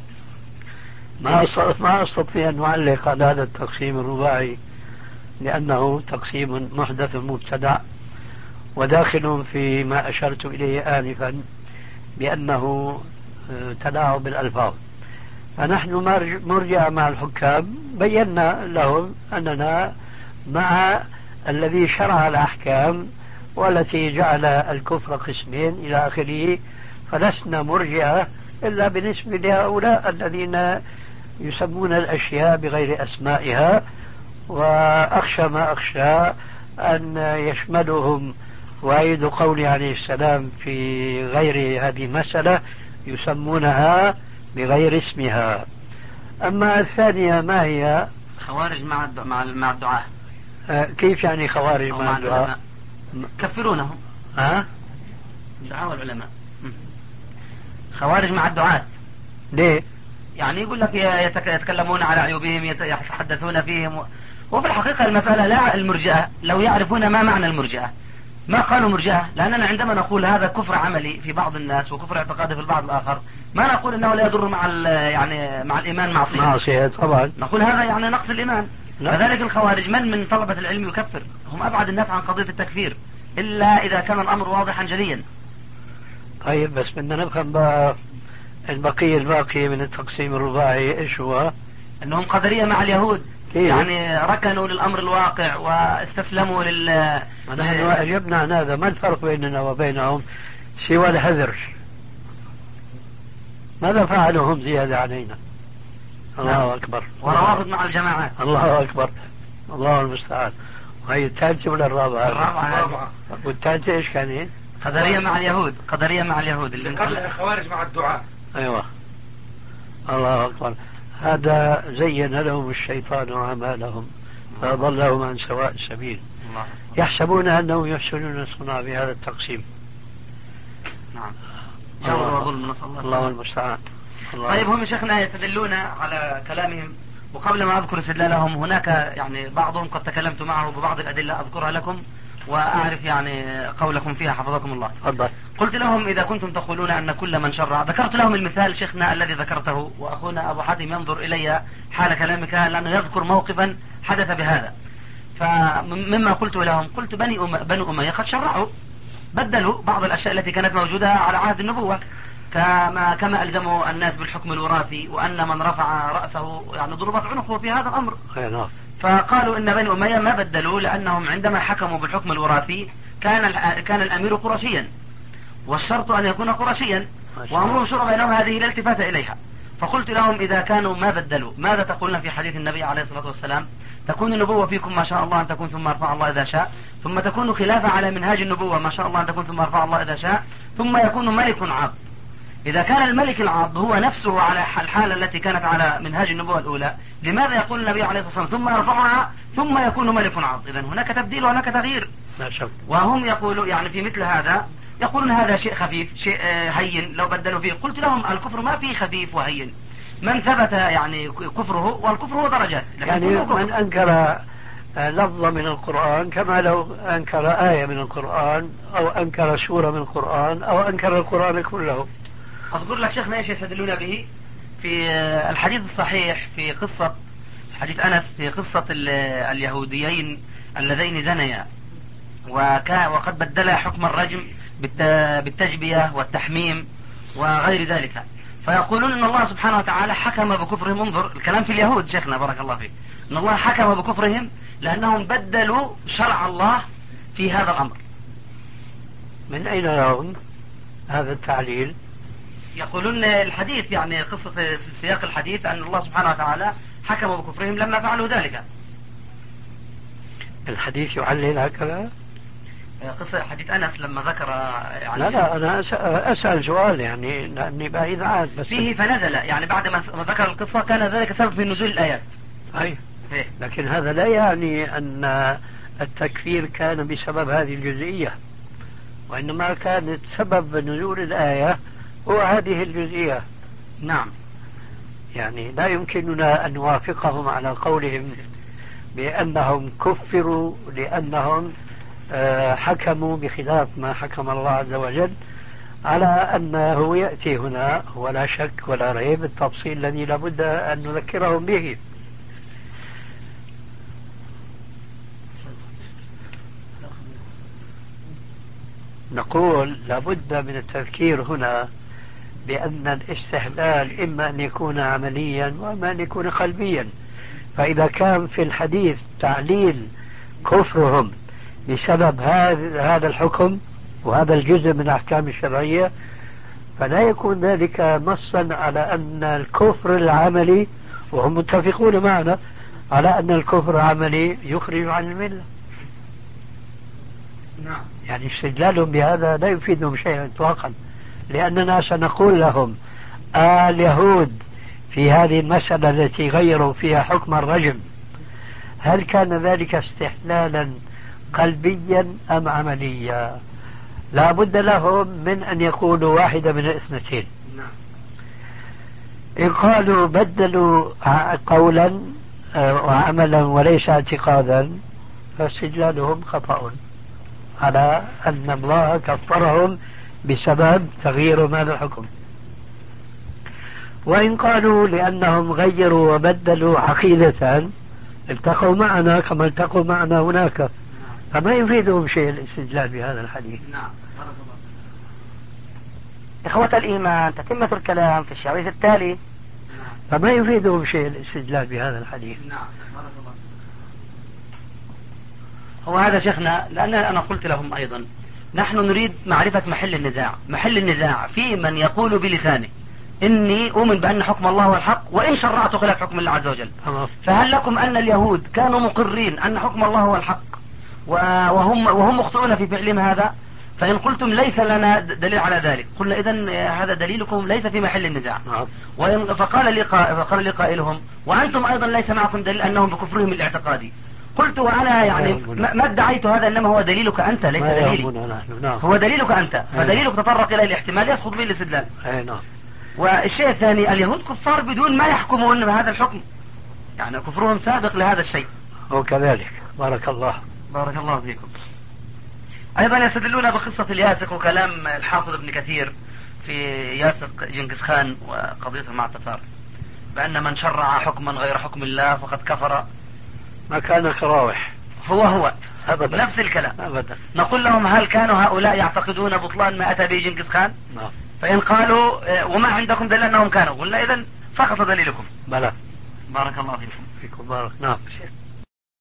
ما أستطيع أن أعلق على هذا التقسيم الرباعي لأنه تقسيم محدث مبتدع وداخل في ما أشرت إليه آنفا بأنه تلاعب بالألفاظ. فنحن مرجع مع الحكام، بينا لهم أننا مع الذي شرع الأحكام والتي جعل الكفر قسمين إلى آخره، فلسنا مرجعة إلا بالنسبة لهؤلاء الذين يسمون الأشياء بغير أسمائها، وأخشى ما أخشى أن يشملهم وأيد قولي عليه السلام في غير هذه المسألة يسمونها بغير اسمها. أما الثانية ما هي؟ خوارج مع الدعاة. كيف يعني خوارج مع الدعاة؟ كفرونهم. الدعاة والعلماء خوارج مع الدعاة. ليه؟ يعني يقول لك يتكلمون على عيوبهم، يتحدثون فيهم، وفي الحقيقة المسألة لا المرجئة لو يعرفون ما معنى المرجئة ما قالوا مرجئة، لأننا عندما نقول هذا كفر عملي في بعض الناس وكفر اعتقادي في البعض الآخر ما نقول انه لا يضر يعني مع الإيمان معصية طبعا، نقول هذا يعني نقص الإيمان. كذلك الخوارج من طلبة العلم يكفر، هم أبعد الناس عن قضية التكفير إلا إذا كان الأمر واضحا جليا. طيب بس بدنا نفهم بقى الباقي من التقسيم الرباعي ايش هو؟ انهم قدرية مع اليهود. يعني ركنوا للأمر الواقع واستسلموا نحن أجبنا عن هذا. ما الفرق بيننا وبينهم سوى الحذر؟ ماذا فعلوا هم زيادة علينا؟ الله أكبر. وروابط مع الجماعات. الله أكبر، الله المستعان. وهي الثالثة ولا الرابعة؟ الرابعة. والثالثة ايش كانت؟ قدرية مع اليهود. قدرية مع اليهود اللي قبلها خوارج مع الدعاء. أيوة، الله أكبر. هذا زين لهم الشيطان أعمالهم فأضلهم عن سواء السبيل. يحسبون أنهم يحسنون صنعا بهذا التقسيم. نعم. جور وظلم، نسأل الله المستعان. طيب هم شيخنا يستدلون على كلامهم، وقبل ما أذكر استدلالهم هناك يعني بعضهم قد تكلمت معه ببعض الأدلة أذكرها لكم وأعرف يعني قولكم فيها حفظكم الله. تفضل. قلت لهم إذا كنتم تقولون أن كل من شرع، ذكرت لهم المثال شيخنا الذي ذكرته، وأخونا أبو حاتم ينظر إلي حال كلامك لأنه يذكر موقفا حدث بهذا. فمما قلت لهم قلت بنو أمية قد شرعوا، بدلوا بعض الأشياء التي كانت موجودة على عهد النبوة، كما ألزموا الناس بالحكم الوراثي، وأن من رفع رأسه يعني ضربت عنقه في هذا الأمر. فقالوا إن بني أمية ما بدلوا لأنهم عندما حكموا بالحكم الوراثي كان الأمير قرشيا والشرط أن يكون قرشيا، وأمرهم شرع بينهم هذه لا التفات إليها. فقلت لهم إذا كانوا ما بدلوا ماذا تقولون في حديث النبي عليه الصلاة والسلام تكون النبوة فيكم ما شاء الله أن تكون ثم يرفع الله إذا شاء، ثم تكون خلافة على منهاج النبوة ما شاء الله أن تكون ثم يرفع الله إذا شاء، ثم يكون ملك عاض. إذا كان الملك العاض هو نفسه على الحالة التي كانت على منهاج النبوة الأولى، لماذا يقول النبي عليه الصلاة والسلام ثم يرفعها ثم يكون ملك عاض؟ إذن هناك تبديل وهناك تغيير. وهم يقولوا يعني في مثل هذا يقولون هذا شيء خفيف، شيء هين لو بدلوا فيه. قلت لهم الكفر ما فيه خفيف وهين، من ثبت يعني كفره، والكفر هو درجات. يعني من أنكر لفظة من القرآن كما لو أنكر آية من القرآن أو أنكر سورة من القرآن أو أنكر القرآن كله. أذكر لك شيخنا ايش يستدلون به في الحديث الصحيح في قصة حديث أنس، في قصة اليهوديين اللذين زنيا وقد بدلا حكم الرجم بالتجبية والتحميم وغير ذلك، فيقولون ان الله سبحانه وتعالى حكم بكفرهم. انظر الكلام في اليهود شيخنا بارك الله فيك، ان الله حكم بكفرهم لانهم بدلوا شرع الله في هذا الامر. من اين لهم هذا التعليل؟ يقولون الحديث يعني قصة في سياق الحديث ان الله سبحانه وتعالى حكم بكفرهم لما فعلوا ذلك. الحديث يعلل هكذا؟ قصة حديث أنس لما ذكر يعني لا أنا أسأل سؤال يعني لأني بعيد عنه بس فيه فنزل يعني بعد ما ذكر القصة كان ذلك سبب في نزول الآيات. أي لكن هذا لا يعني أن التكفير كان بسبب هذه الجزئية، وإنما كانت سبب نزول الآية هو هذه الجزئية. نعم، يعني لا يمكننا أن نوافقهم على قولهم بأنهم كفروا لأنهم حكموا بخلاف ما حكم الله عز وجل، على أنه يأتي هنا ولا شك ولا ريب التفصيل الذي لابد أن نذكرهم به. نقول لابد من التذكير هنا بأن الاستحلال إما أن يكون عمليا وإما أن يكون قلبيا. فإذا كان في الحديث تعليل كفرهم بسبب هذا الحكم وهذا الجزء من الأحكام الشرعية، فلا يكون ذلك نصا على أن الكفر العملي، وهم متفقون معنا على أن الكفر العملي يخرج عن الملة. نعم. يعني استدلالهم بهذا لا يفيدهم شيئا إطلاقا، لأننا سنقول لهم اليهود في هذه المسألة التي غيروا فيها حكم الرجم هل كان ذلك استحلالا قلبيا أم عمليا؟ لا بد لهم من أن يقولوا واحدة من الاثنتين. إن قالوا بدلوا قولا وعملا وليس اعتقادا فاستدلالهم خطأ على أن الله كفرهم بسبب تغيير هذا الحكم. وإن قالوا لأنهم غيروا وبدلوا عقيدة التقوا معنا كما التقوا معنا هناك، فما يفيدهم شيء الاستدلال بهذا الحديث. نعم. إخوة الإيمان، تتمة الكلام في الشريط التالي. فما يفيدهم شيء الاستدلال بهذا الحديث. نعم. هو هذا شيخنا، لأن أنا قلت لهم أيضا نحن نريد معرفة محل النزاع. محل النزاع في من يقول بلسانه إني أؤمن بأن حكم الله هو الحق وإن شرعت خلاف حكم الله عز وجل. فهل لكم أن اليهود كانوا مقرين أن حكم الله هو الحق وهم مخطئون في فعلهم هذا؟ فإن قلتم ليس لنا دليل على ذلك قلنا إذن هذا دليلكم ليس في محل النزاع. فقال لي قائلهم وأنتم أيضا ليس معكم دليل أنهم بكفرهم الاعتقادي. قلت وأنا يعني ما ادعيت هذا، إنما هو دليلك أنت ليس دليلي. هو دليلك أنت، فدليلك تطرق إلى الاحتمال يسقط به الاستدلال. والشيء الثاني اليهود كفار بدون ما يحكمون بهذا الحكم، يعني كفرهم سابق لهذا الشيء. هو كذلك. بارك الله فيكم. أيضا يستدلون بقصة الياسق وكلام الحافظ ابن كثير في ياسق جنكيز خان وقضيته مع التتار، بأن من شرع حكما غير حكم الله فقد كفر. ما كان كراوح هو أبدا. نفس الكلام أبدا. نقول لهم هل كانوا هؤلاء يعتقدون بطلان ما أتى به جنكيز خان؟ نعم. فإن قالوا وما عندكم دليل أنهم كانوا، قلنا إذن فقط دليلكم. بلى. بارك الله فيكم. بارك. نعم.